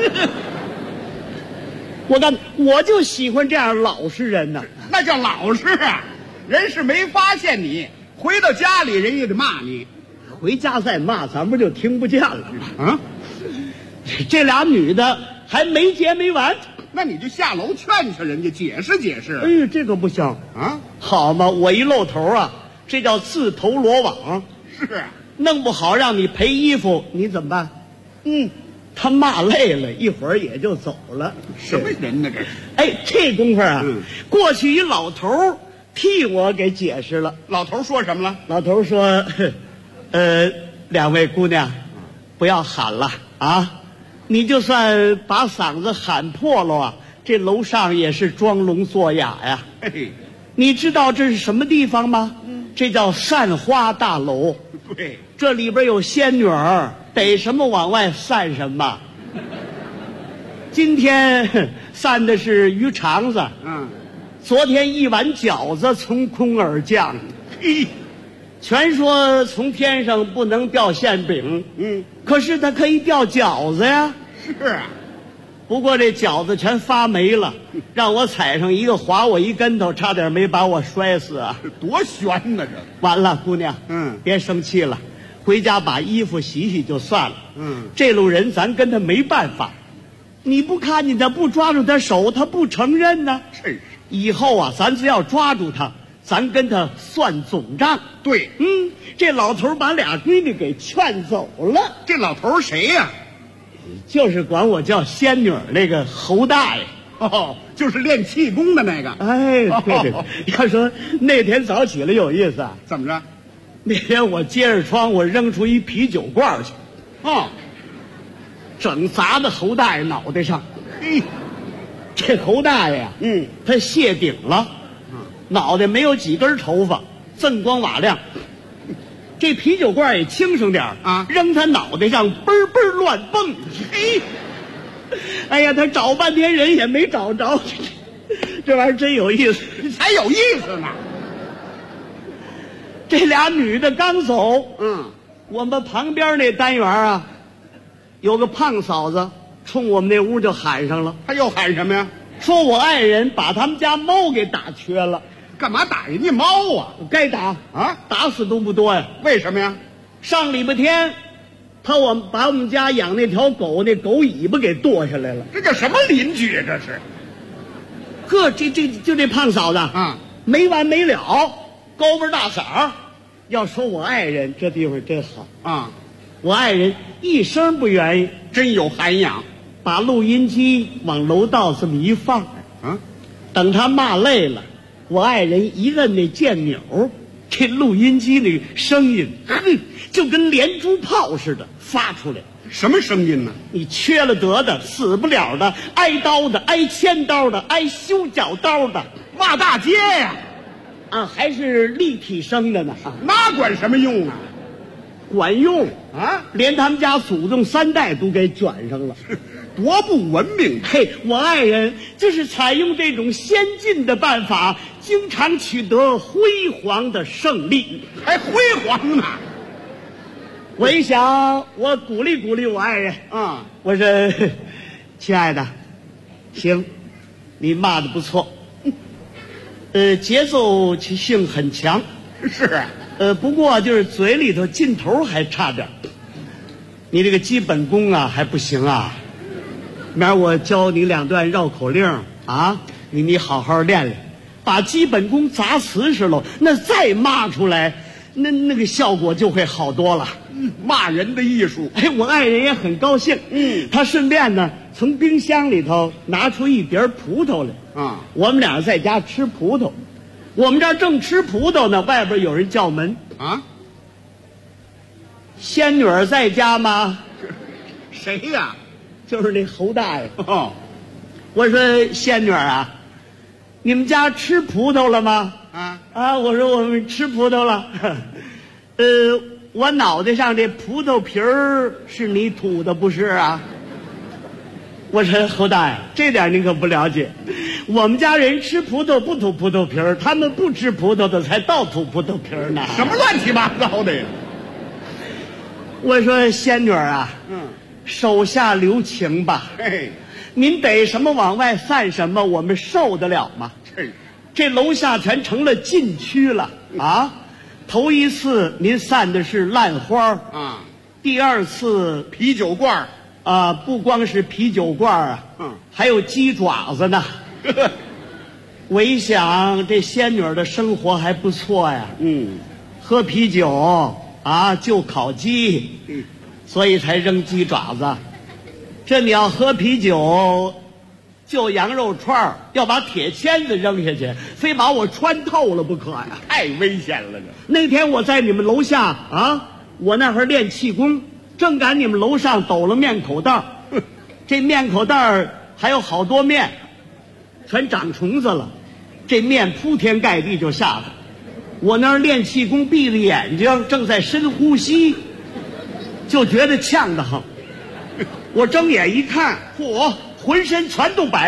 Speaker 15: 我就喜欢这样老实人呢。
Speaker 16: 那叫老实啊！人是没发现你，回到家里人也得骂你，
Speaker 15: 回家再骂咱不就听不见了啊？这俩女的还没结没完，
Speaker 16: 那你就下楼劝劝人家，解释解释。
Speaker 15: 哎呦，这个不行啊！好嘛，我一露头啊，这叫自投罗网。
Speaker 16: 是啊，
Speaker 15: 弄不好让你赔衣服，你怎么办？他骂累了，一会儿也就走了。
Speaker 16: 什么人呢？这是？
Speaker 15: 哎，这功夫啊，过去一老头替我给解释了。
Speaker 16: 老头说什么了？
Speaker 15: 老头说：“两位姑娘，不要喊了啊！你就算把嗓子喊破了啊，这楼上也是装聋作哑呀。
Speaker 16: 嘿，
Speaker 15: 你知道这是什么地方吗？这叫散花大楼。
Speaker 16: 对，
Speaker 15: 这里边有仙女儿。”逮什么往外散什么。今天散的是鱼肠子，昨天一碗饺子从空而降。 全说从天上不能掉馅饼，可是它可以掉饺子呀。
Speaker 16: 是啊，
Speaker 15: 不过这饺子全发霉了，让我踩上一个划我一跟头，差点没把我摔死啊！
Speaker 16: 多悬呢这！
Speaker 15: 完了，姑娘，别生气了，回家把衣服洗洗就算了。这路人咱跟他没办法，你不看见他不抓住他手，他不承认呢。
Speaker 16: 是，
Speaker 15: 以后啊，咱只要抓住他，咱跟他算总账。
Speaker 16: 对，
Speaker 15: 这老头把俩闺女给劝走了。
Speaker 16: 这老头谁呀？
Speaker 15: 就是管我叫仙女那个侯大爷。
Speaker 16: 哦，就是练气功的那个。
Speaker 15: 哎，对，要说那天早起来有意思啊。
Speaker 16: 怎么着？
Speaker 15: 那天我揭着窗，我扔出一啤酒罐去，整砸到侯大爷脑袋上。这侯大爷啊，他谢顶了，脑袋没有几根头发，锃光瓦亮。这啤酒罐也轻省点啊，扔他脑袋上嘣嘣乱蹦。哎呀，他找半天人也没找着，这玩意儿真有意思，
Speaker 16: 才有意思呢。
Speaker 15: 这俩女的刚走，我们旁边那单元啊，有个胖嫂子冲我们那屋就喊上了。
Speaker 16: 他又喊什么呀？
Speaker 15: 说我爱人把他们家猫给打缺了。
Speaker 16: 干嘛打人家猫啊？
Speaker 15: 该打啊，打死都不多呀。
Speaker 16: 为什么呀？
Speaker 15: 上礼拜天，把我们家养那条狗那狗尾巴给剁下来了。
Speaker 16: 这叫什么邻居啊？这是。
Speaker 15: 呵，就这胖嫂子没完没了，高味大嗓。要说我爱人这地方真好啊，我爱人一声不愿意，
Speaker 16: 真有涵养。
Speaker 15: 把录音机往楼道这么一放，等他骂累了，我爱人一摁那键钮，这录音机那个声音，就跟连珠炮似的发出来。
Speaker 16: 什么声音呢？
Speaker 15: 你缺了德的，死不了的，挨刀的，挨千刀的，挨修脚刀的，
Speaker 16: 骂大街呀！
Speaker 15: 还是立体声的呢。
Speaker 16: 那管什么用啊？
Speaker 15: 管用啊！连他们家祖宗3代都给卷上了。
Speaker 16: 多不文明！
Speaker 15: 嘿，我爱人就是采用这种先进的办法，经常取得辉煌的胜利。
Speaker 16: 还辉煌呢！
Speaker 15: 我一想，我鼓励鼓励我爱人我说，亲爱的，行，你骂的不错，节奏性很强。
Speaker 16: 是啊，
Speaker 15: 不过就是嘴里头劲头还差点，你这个基本功啊还不行啊。明儿我教你2段绕口令啊，你好好练练，把基本功砸瓷实喽，那再骂出来，那个效果就会好多了。
Speaker 16: 骂人的艺术。
Speaker 15: 哎，我爱人也很高兴。他顺便呢从冰箱里头拿出一碟葡萄来我们俩在家吃葡萄，我们这儿正吃葡萄呢，外边有人叫门仙女儿在家吗？
Speaker 16: 谁呀？
Speaker 15: 就是那侯大爷。我说仙女儿啊，你们家吃葡萄了吗？我说我们吃葡萄了。我脑袋上这葡萄皮儿是你吐的不是啊？我说侯大爷，这点你可不了解，我们家人吃葡萄不吐葡萄皮儿，他们不吃葡萄的才倒吐葡萄皮儿呢。
Speaker 16: 什么乱七八糟的呀？
Speaker 15: 我说仙女儿啊，手下留情吧。您逮什么往外散什么，我们受得了吗？这楼下全成了禁区了头一次您散的是烂花第2次
Speaker 16: 啤酒罐
Speaker 15: 不光是啤酒罐还有鸡爪子呢。我一想这仙女的生活还不错呀，喝啤酒就烤鸡，所以才扔鸡爪子。这你要喝啤酒就羊肉串，要把铁签子扔下去，非把我穿透了不可呀！
Speaker 16: 太危险了这。
Speaker 15: 那天我在你们楼下我那会儿练气功，正赶你们楼上抖了面口袋，这面口袋还有好多面，全长虫子了，这面铺天盖地就下来。我那儿练气功，闭着眼睛正在深呼吸，就觉得呛得慌。我睁眼一看，嚯，浑身全都白了，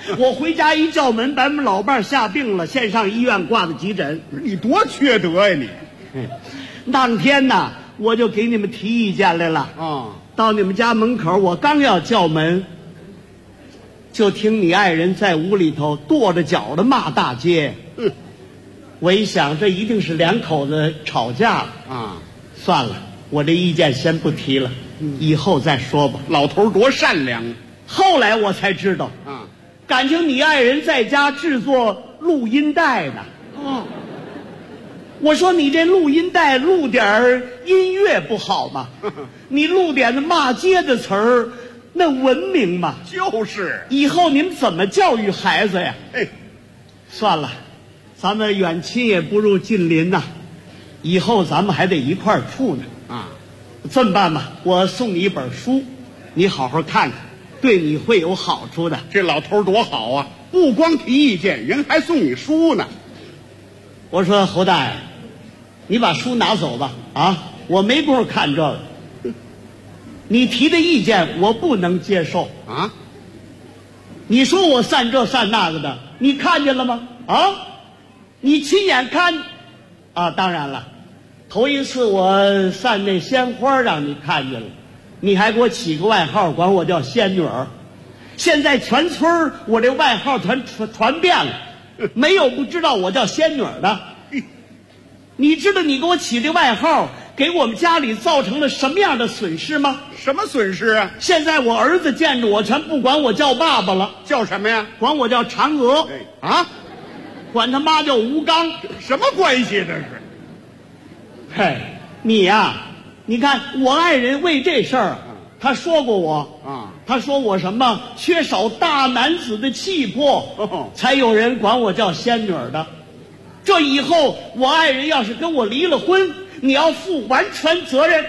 Speaker 15: 我回家一叫门，把我们老伴儿吓病了，先上医院挂的急诊。
Speaker 16: 你多缺德呀你！
Speaker 15: 当天呢，我就给你们提意见来了。到你们家门口，我刚要叫门，就听你爱人在屋里头跺着脚的骂大街。我一想，这一定是两口子吵架了算了，我这意见先不提了，以后再说吧。
Speaker 16: 老头多善良。
Speaker 15: 后来我才知道感情你爱人在家制作录音带呢。我说你这录音带录点音乐不好吗？你录点骂街的词儿，那文明吗？
Speaker 16: 就是。
Speaker 15: 以后你们怎么教育孩子呀？算了，咱们远亲也不入近邻呐，以后咱们还得一块儿处呢。这么办吧，我送你一本书，你好好看看，对你会有好处的。
Speaker 16: 这老头多好啊，不光提意见，人还送你书呢。
Speaker 15: 我说侯大爷，你把书拿走吧，我没工夫看这个。你提的意见我不能接受你说我散这散那个的，你看见了吗？你亲眼看当然了，头一次我散那鲜花让你看见了，你还给我起个外号，管我叫仙女儿。现在全村我这外号传遍了，没有不知道我叫仙女儿的。你知道你给我起这外号给我们家里造成了什么样的损失吗？
Speaker 16: 什么损失啊？
Speaker 15: 现在我儿子见着我全不管我叫爸爸了，
Speaker 16: 叫什么呀？
Speaker 15: 管我叫嫦娥。管他妈叫吴刚。
Speaker 16: 什么关系这是？
Speaker 15: 你呀，你看我爱人为这事儿他说过我他说我什么缺少大男子的气魄才有人管我叫仙女的。这以后我爱人要是跟我离了婚，你要负完全责任。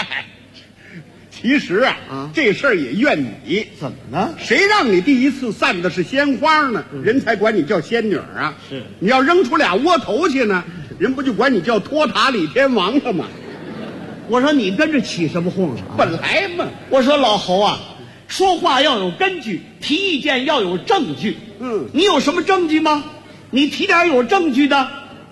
Speaker 16: 其实这事儿也怨你。
Speaker 15: 怎么呢？
Speaker 16: 谁让你第一次散的是鲜花呢？人才管你叫仙女啊。
Speaker 15: 是，
Speaker 16: 你要扔出俩窝头去呢，人不就管你叫托塔李天王了吗？
Speaker 15: 我说你跟着起什么哄
Speaker 16: 本来嘛。
Speaker 15: 我说老侯说话要有根据，提意见要有证据。你有什么证据吗？你提点有证据的。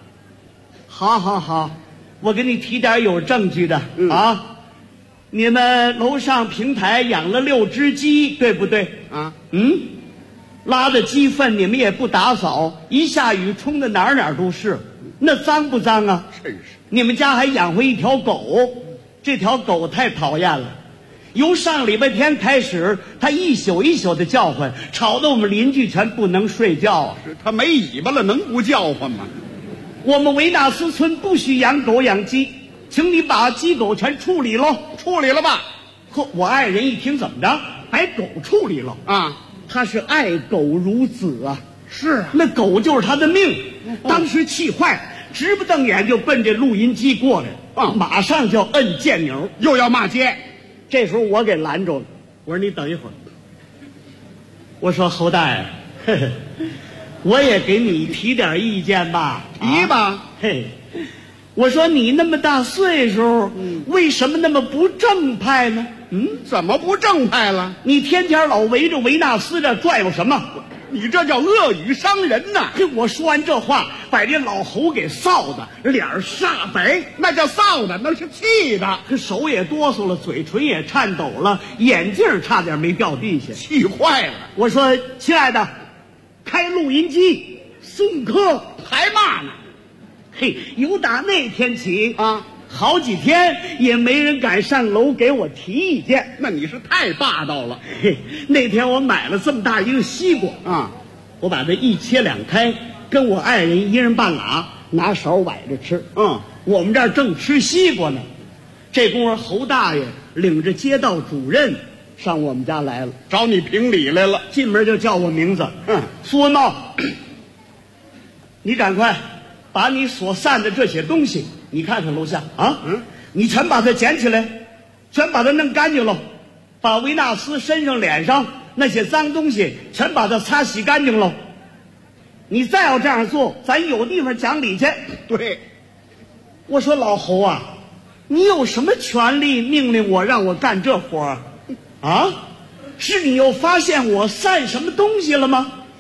Speaker 15: 好，我给你提点有证据的你们楼上平台养了6只鸡，对不对？拉的鸡粪你们也不打扫，一下雨冲的哪儿都是，那脏不脏啊？
Speaker 16: 真是。
Speaker 15: 你们家还养活一条狗，这条狗太讨厌了，由上礼拜天开始，它一宿一宿的叫唤，吵得我们邻居全不能睡觉
Speaker 16: 它没尾巴了，能不叫唤吗？
Speaker 15: 我们维纳斯村不许养狗养鸡，请你把鸡狗全处理喽。
Speaker 16: 处理了吧？
Speaker 15: 我爱人一听怎么着，把狗处理了他是爱狗如子
Speaker 16: 是
Speaker 15: 那狗就是他的命。当时气坏，直不瞪眼就奔这录音机过来马上就摁键钮，
Speaker 16: 又要骂街。
Speaker 15: 这时候我给拦住了，我说你等一会儿。我说侯大爷，我也给你提点意见吧。
Speaker 16: 提吧。
Speaker 15: 我说你那么大岁数，为什么那么不正派呢？
Speaker 16: 怎么不正派了？
Speaker 15: 你天天老围着维纳斯这转悠什么？
Speaker 16: 你这叫恶语伤人呐！
Speaker 15: 我说完这话，把这老侯给臊的脸煞白，
Speaker 16: 那叫臊的，那是气的，
Speaker 15: 手也哆嗦了，嘴唇也颤抖了，眼镜差点没掉地下，
Speaker 16: 气坏了。
Speaker 15: 我说亲爱的，开录音机送客，
Speaker 16: 还骂呢。
Speaker 15: 由打那天起好几天也没人敢上楼给我提意见。
Speaker 16: 那你是太霸道了。
Speaker 15: 那天我买了这么大一个西瓜我把它一切两开，跟我爱人一人半拉，拿勺崴着吃。我们这儿正吃西瓜呢，这功夫侯大爷领着街道主任上我们家来了，
Speaker 16: 找你评理来了。
Speaker 15: 进门就叫我名字，苏文茂，你赶快把你所散的这些东西，你看看楼下你全把它捡起来，全把它弄干净了，把维纳斯身上脸上那些脏东西全把它擦洗干净了。你再要这样做，咱有地方讲理去。
Speaker 16: 对。
Speaker 15: 我说老侯你有什么权利命令我让我干这活是你又发现我散什么东西了吗？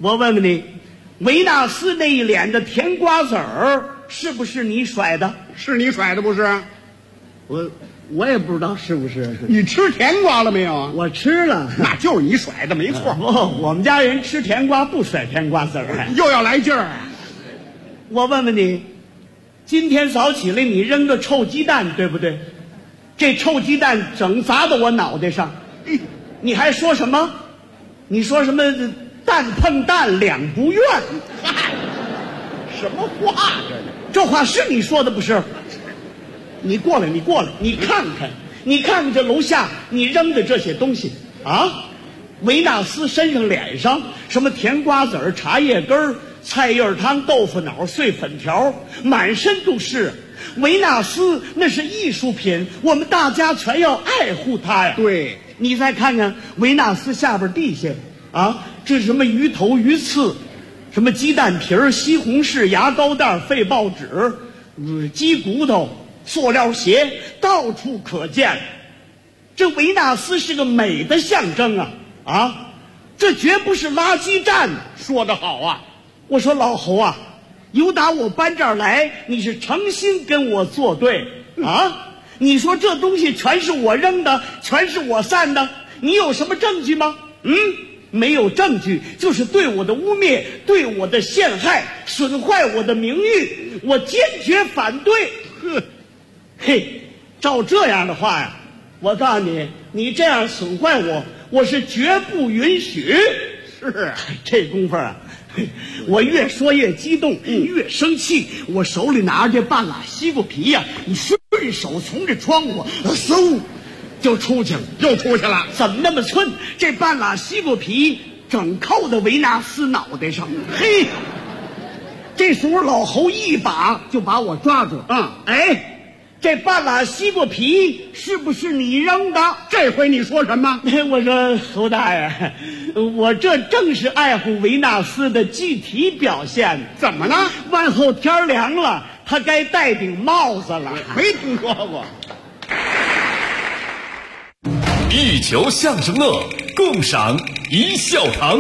Speaker 15: 我问问你，维纳斯那一脸的甜瓜子儿是不是你甩的？
Speaker 16: 是你甩的不是？
Speaker 15: 我也不知道是不是。
Speaker 16: 你吃甜瓜了没有？
Speaker 15: 我吃了，
Speaker 16: 那就是你甩的没错。
Speaker 15: 我们家人吃甜瓜不甩甜瓜子儿，
Speaker 16: 又要来劲儿。
Speaker 15: 我问问你，今天早起来你扔个臭鸡蛋，对不对？这臭鸡蛋整砸到我脑袋上，你还说什么？你说什么蛋碰蛋两不怨？
Speaker 16: 什么话
Speaker 15: 这话是你说的不是？你过来，你看看这楼下你扔的这些东西啊！维纳斯身上脸上什么甜瓜子儿、茶叶根、菜叶汤、豆腐脑、碎粉条，满身都是。维纳斯那是艺术品，我们大家全要爱护它呀。
Speaker 16: 对，
Speaker 15: 你再看看维纳斯下边地下啊，这是什么鱼头、鱼刺，什么鸡蛋皮儿、西红柿、牙膏袋、废报纸、鸡骨头、塑料鞋，到处可见。这维纳斯是个美的象征啊！这绝不是垃圾站。
Speaker 16: 说得好啊！
Speaker 15: 我说老侯啊，由打我搬这儿来，你是诚心跟我作对啊！你说这东西全是我扔的，全是我散的，你有什么证据吗？没有证据，就是对我的污蔑，对我的陷害，损坏我的名誉，我坚决反对。嘿，照这样的话呀，我告诉你，你这样损坏我，我是绝不允许。
Speaker 16: 是
Speaker 15: 这功夫啊，我越说越激动，越生气。我手里拿着这半拉西瓜皮呀，你顺手从这窗户嗖就出去了，
Speaker 16: 又出去了。
Speaker 15: 怎么那么寸？这半拉西瓜皮整扣到维纳斯脑袋上。嘿，这时候老侯一把就把我抓住。这半拉西瓜皮是不是你扔的？
Speaker 16: 这回你说什么？
Speaker 15: 我说侯大爷，我这正是爱护维纳斯的具体表现。
Speaker 16: 怎么了？
Speaker 15: 往后天凉了，他该戴顶帽子了。
Speaker 16: 没听说过。
Speaker 3: 一球相声乐，共赏一笑堂。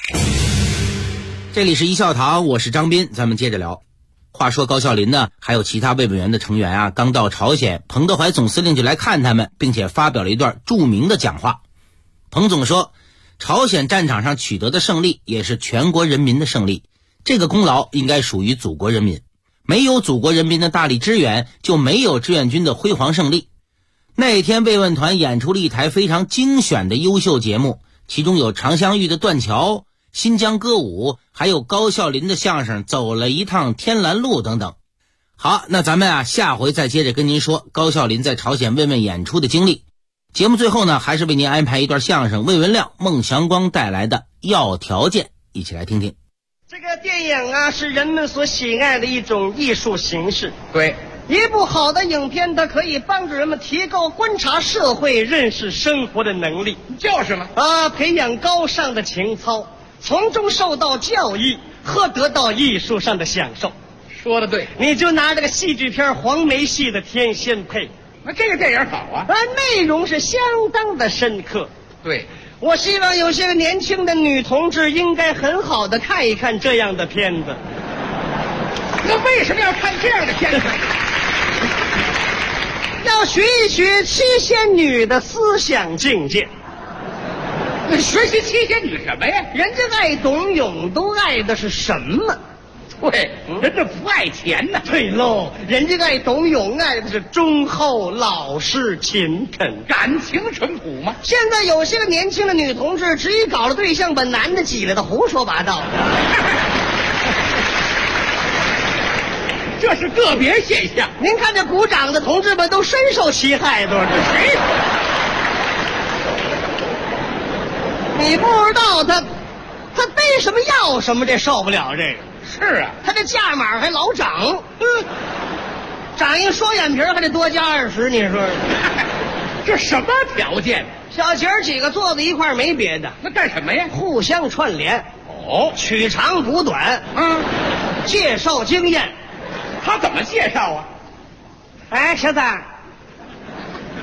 Speaker 1: 这里是一笑堂，我是张斌，咱们接着聊。话说高孝林呢，还有其他卫本员的成员啊，刚到朝鲜，彭德怀总司令就来看他们，并且发表了一段著名的讲话。彭总说，朝鲜战场上取得的胜利也是全国人民的胜利，这个功劳应该属于祖国人民。没有祖国人民的大力支援，就没有志愿军的辉煌胜利。那天慰问团演出了一台非常精选的优秀节目，其中有常香玉的断桥、新疆歌舞，还有高孝林的相声走了一趟天蓝路等等。好，那咱们下回再接着跟您说高孝林在朝鲜慰问演出的经历。节目最后呢，还是为您安排一段相声，魏文亮、孟祥光带来的《要条件》，一起来听听。
Speaker 12: 这个电影啊，是人们所喜爱的一种艺术形式。
Speaker 11: 对，
Speaker 12: 一部好的影片，它可以帮助人们提高观察社会、认识生活的能力。
Speaker 11: 就是嘛，
Speaker 12: 培养高尚的情操，从中受到教育和得到艺术上的享受。
Speaker 11: 说的对，
Speaker 12: 你就拿这个戏剧片黄梅戏的《天仙配》，
Speaker 11: 那这个电影好啊，
Speaker 12: 内容是相当的深刻。
Speaker 11: 对，
Speaker 12: 我希望有些年轻的女同志应该很好的看一看这样的片子。
Speaker 11: 那为什么要看这样的片子？
Speaker 12: 要学一学七仙女的思想境界。
Speaker 11: 学习七仙女什么呀？
Speaker 12: 人家爱董永，都爱的是什么？
Speaker 11: 对，人家不爱钱呢。
Speaker 12: 对喽，人家爱董永，爱的是忠厚、老实、勤恳，
Speaker 11: 感情淳朴嘛。
Speaker 12: 现在有些个年轻的女同志，只一搞了对象，把男的挤来的胡说八道。
Speaker 11: 这是个别现象。
Speaker 12: 您看这鼓掌的同志们都深受其害，都是谁？你不知道他逮什么要什么，这受不了这个。
Speaker 11: 是啊，
Speaker 12: 他这价码还老涨，长一个双眼皮还得多加20，你说
Speaker 11: 这什么条件？
Speaker 12: 小姐儿几个坐在一块儿没别的，
Speaker 11: 那干什么呀？
Speaker 12: 互相串联，取长补短，介绍经验。
Speaker 11: 他怎么介绍啊？
Speaker 12: 哎，小子，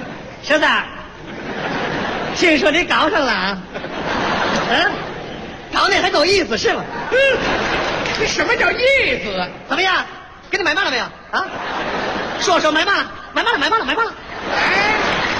Speaker 12: 听说你搞上了啊？
Speaker 17: 搞那还够意思是吗？
Speaker 18: 这什么叫意思啊？
Speaker 17: 怎么样？给你买嘛了没有啊？说买嘛了？买嘛了？
Speaker 18: 哎，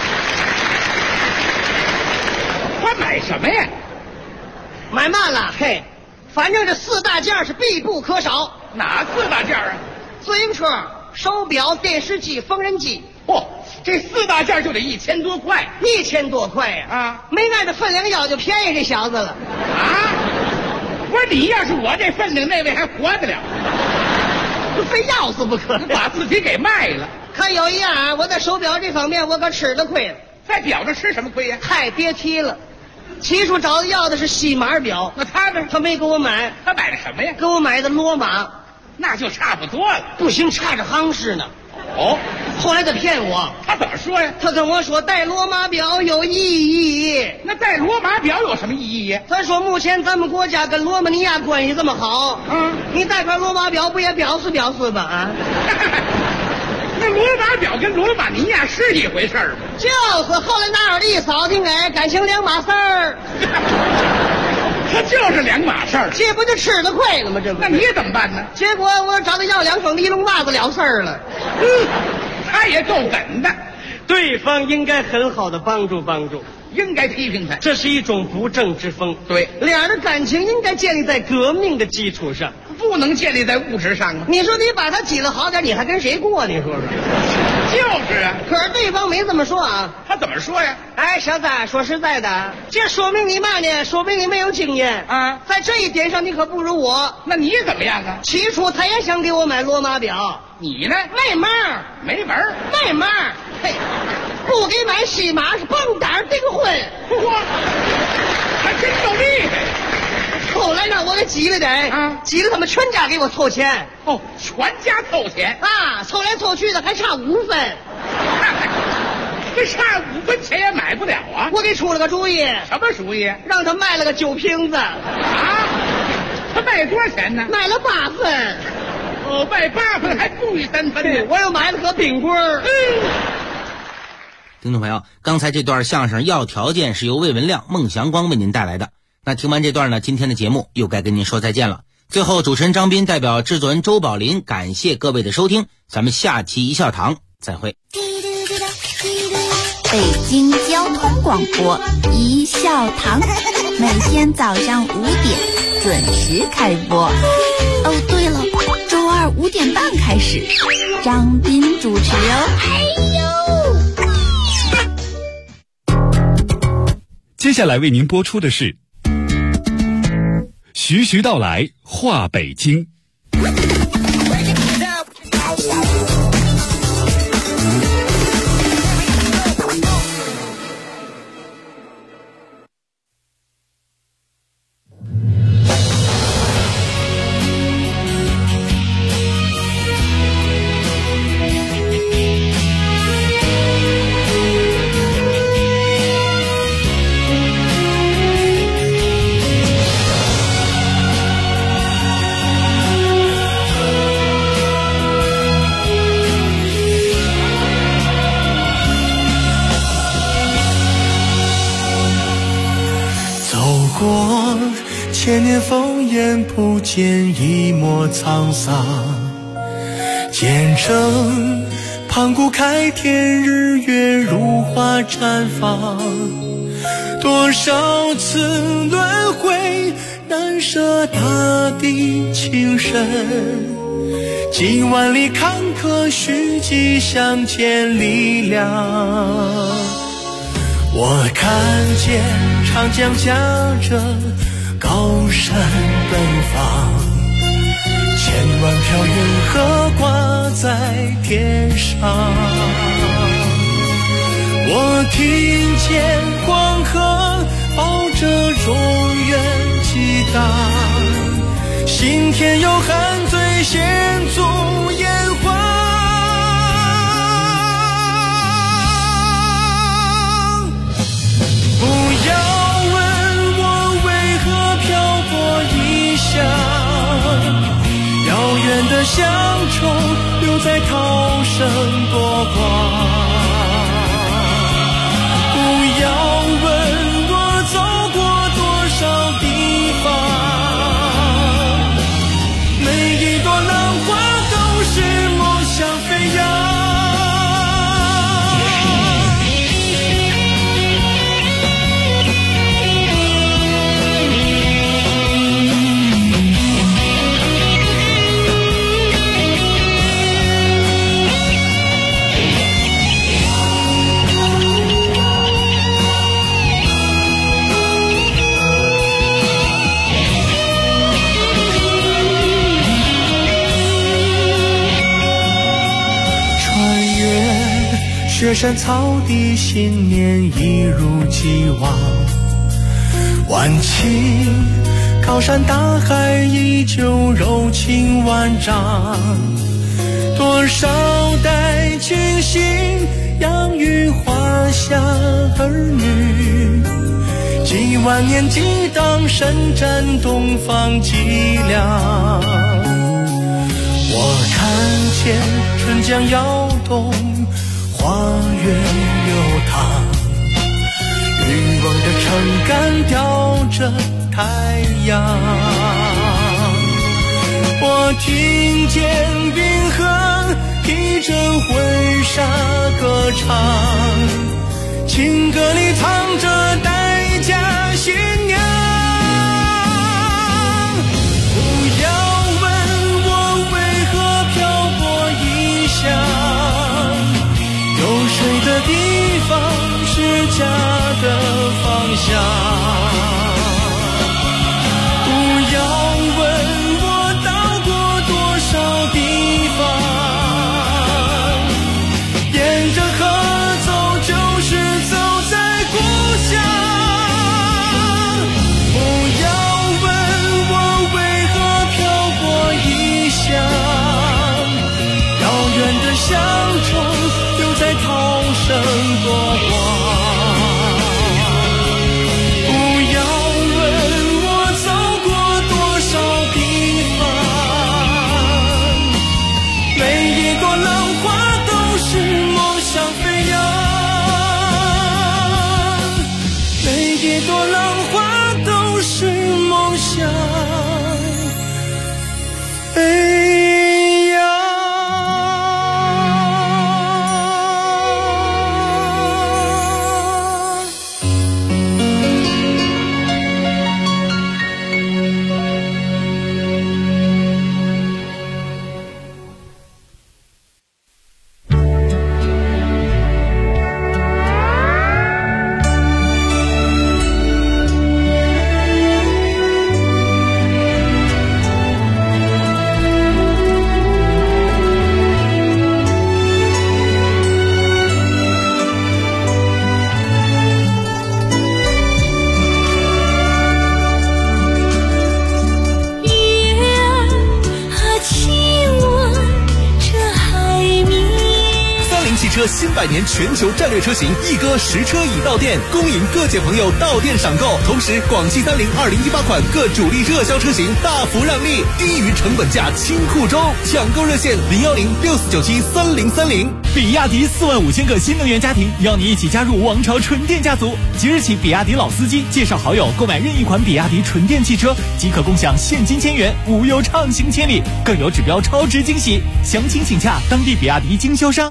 Speaker 18: 我买什么呀？
Speaker 17: 买嘛了？嘿，反正这4大件是必不可少。
Speaker 18: 哪4大件啊？
Speaker 17: 自行车、手表、电视机、缝纫机。
Speaker 18: 嚯，这4大件就得1000多块
Speaker 17: ，1000多块呀！
Speaker 18: 啊，
Speaker 17: 没按照分量要就便宜这小子了
Speaker 18: 啊！我说你要是我这分量，那位还活得了？
Speaker 17: 非要死不可，
Speaker 18: 把自己给卖了。
Speaker 17: 可有一样，我在手表这方面我可吃了亏了。
Speaker 18: 在表上吃什么亏呀？
Speaker 17: 嗨，别提了。起初找他要的是西马表，
Speaker 18: 那他呢？
Speaker 17: 他没给我买，
Speaker 18: 他买的什么呀？
Speaker 17: 给我买的罗马，
Speaker 18: 那就差不多了。
Speaker 17: 不行，差着行市呢。
Speaker 18: 哦，
Speaker 17: 后来他骗我，
Speaker 18: 他怎么说呀？
Speaker 17: 他跟我说戴罗马表有意义。
Speaker 18: 那戴罗马表有什么意义呀？
Speaker 17: 他说目前咱们国家跟罗马尼亚关系这么好，你戴块罗马表不也表示吧？啊，
Speaker 18: 那罗马表跟罗马尼亚是一回事儿吗？
Speaker 17: 就是后来拿耳一扫听，哎，感情2码事儿。
Speaker 18: 他就是2码事儿，
Speaker 17: 这不就吃了亏了吗？这不，
Speaker 18: 那你怎么办呢？
Speaker 17: 结果我找他要2双尼龙袜子了事儿了。
Speaker 18: 他也够梗的，
Speaker 17: 对方应该很好的帮助，
Speaker 18: 应该批评他，
Speaker 17: 这是一种不正之风。
Speaker 18: 对，
Speaker 17: 俩人的感情应该建立在革命的基础上，
Speaker 18: 不能建立在物质上啊。
Speaker 17: 你说你把他挤了好点，你还跟谁过？你说说。
Speaker 18: 就是啊，
Speaker 17: 可是对方没这么说啊。
Speaker 18: 他怎么说呀？
Speaker 17: 哎，小子，说实在的，这说明你嘛呢？说明你没有经验
Speaker 18: 啊，
Speaker 17: 在这一点上你可不如我。
Speaker 18: 那你怎么样啊？
Speaker 17: 起初他也想给我买罗马表，
Speaker 18: 你呢？
Speaker 17: 没门儿，没门儿。嘿，不给买西马是蹦胆订婚。
Speaker 18: 哇，还真够厉害。
Speaker 17: 后来让我给挤了点啊，挤了他们全家给我凑钱。
Speaker 18: 哦，全家凑钱
Speaker 17: 啊，凑来凑去的还差5分。
Speaker 18: 这差5分钱也买不了啊！
Speaker 17: 我给出了个主意。
Speaker 18: 什么主意？
Speaker 17: 让他卖了个酒瓶子。
Speaker 18: 啊？他卖多少钱呢？
Speaker 17: 卖了8分。
Speaker 18: 哦，卖8分还不予3分呢。
Speaker 17: 我又买了个冰棍儿。
Speaker 1: 听众朋友，刚才这段相声要条件是由魏文亮、孟祥光为您带来的。那听完这段呢，今天的节目又该跟您说再见了。最后，主持人张斌代表制作人周宝林感谢各位的收听，咱们下期一笑堂再会。
Speaker 2: 北京交通广播一笑堂，每天早上5点准时开播。哦，对了，周二5点半开始，张斌主持哦。
Speaker 3: 接下来为您播出的是徐徐道来话北京。
Speaker 9: 千年烽烟不见一抹沧桑，见证盘古开天，日月如花绽放。多少次轮回，难舍大地情深。几万里坎坷，虚迹相见力量。我看见长江夹着高山奔放，1000万条云河挂在天上。我听见黄河抱着中原激荡，心田有汉醉献足烟花。不要问我为何漂泊异乡，遥远的乡愁留在涛声波光。不要问我走过多少地方， 雪山草地，新年一如既往。晚晴，高山大海依旧柔情万丈。多少代群星养育华夏儿女，几万年激荡，神战东方脊梁。我看见春江摇动，花园流淌，欲望的撑杆吊着太阳。我听见冰河一阵挥洒歌唱，情歌里藏着代价新娘。不要问我为何漂泊异乡，有水的地方是家的方向。不要问我到过多少地方，沿着河走就是走在故乡。不要问我为何漂泊异乡，遥远的乡愁留在涛声波光。
Speaker 14: 新百年全球战略车型一哥实车已到店，恭迎各界朋友到店赏购。同时，广汽30 2018款各主力热销车型大幅让利，低于成本价清库中，抢购热线01064973030。
Speaker 19: 比亚迪45000个新能源家庭，邀你一起加入王朝纯电家族。即日起，比亚迪老司机介绍好友购买任意款比亚迪纯电汽车，即可共享现金1000元，无忧畅行千里，更有指标超值惊喜。详情请洽当地比亚迪经销商。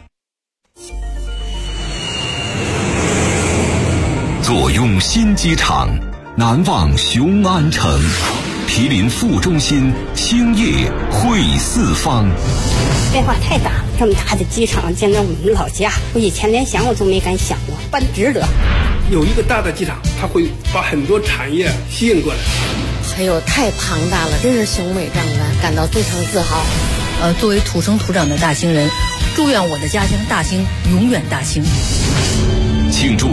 Speaker 7: 坐拥新机场，难忘雄安城，毗邻副中心，兴业汇四方。
Speaker 20: 变化太大了，这么大的机场建在我们老家，我以前连想我都没敢想过，办值得。
Speaker 18: 有一个大的机场，它会把很多产业吸引过来。
Speaker 21: 哎呦，太庞大了，真是雄伟壮观，感到非常自豪。
Speaker 22: 作为土生土长的大兴人，祝愿我的家乡大兴永远大兴。
Speaker 7: 庆祝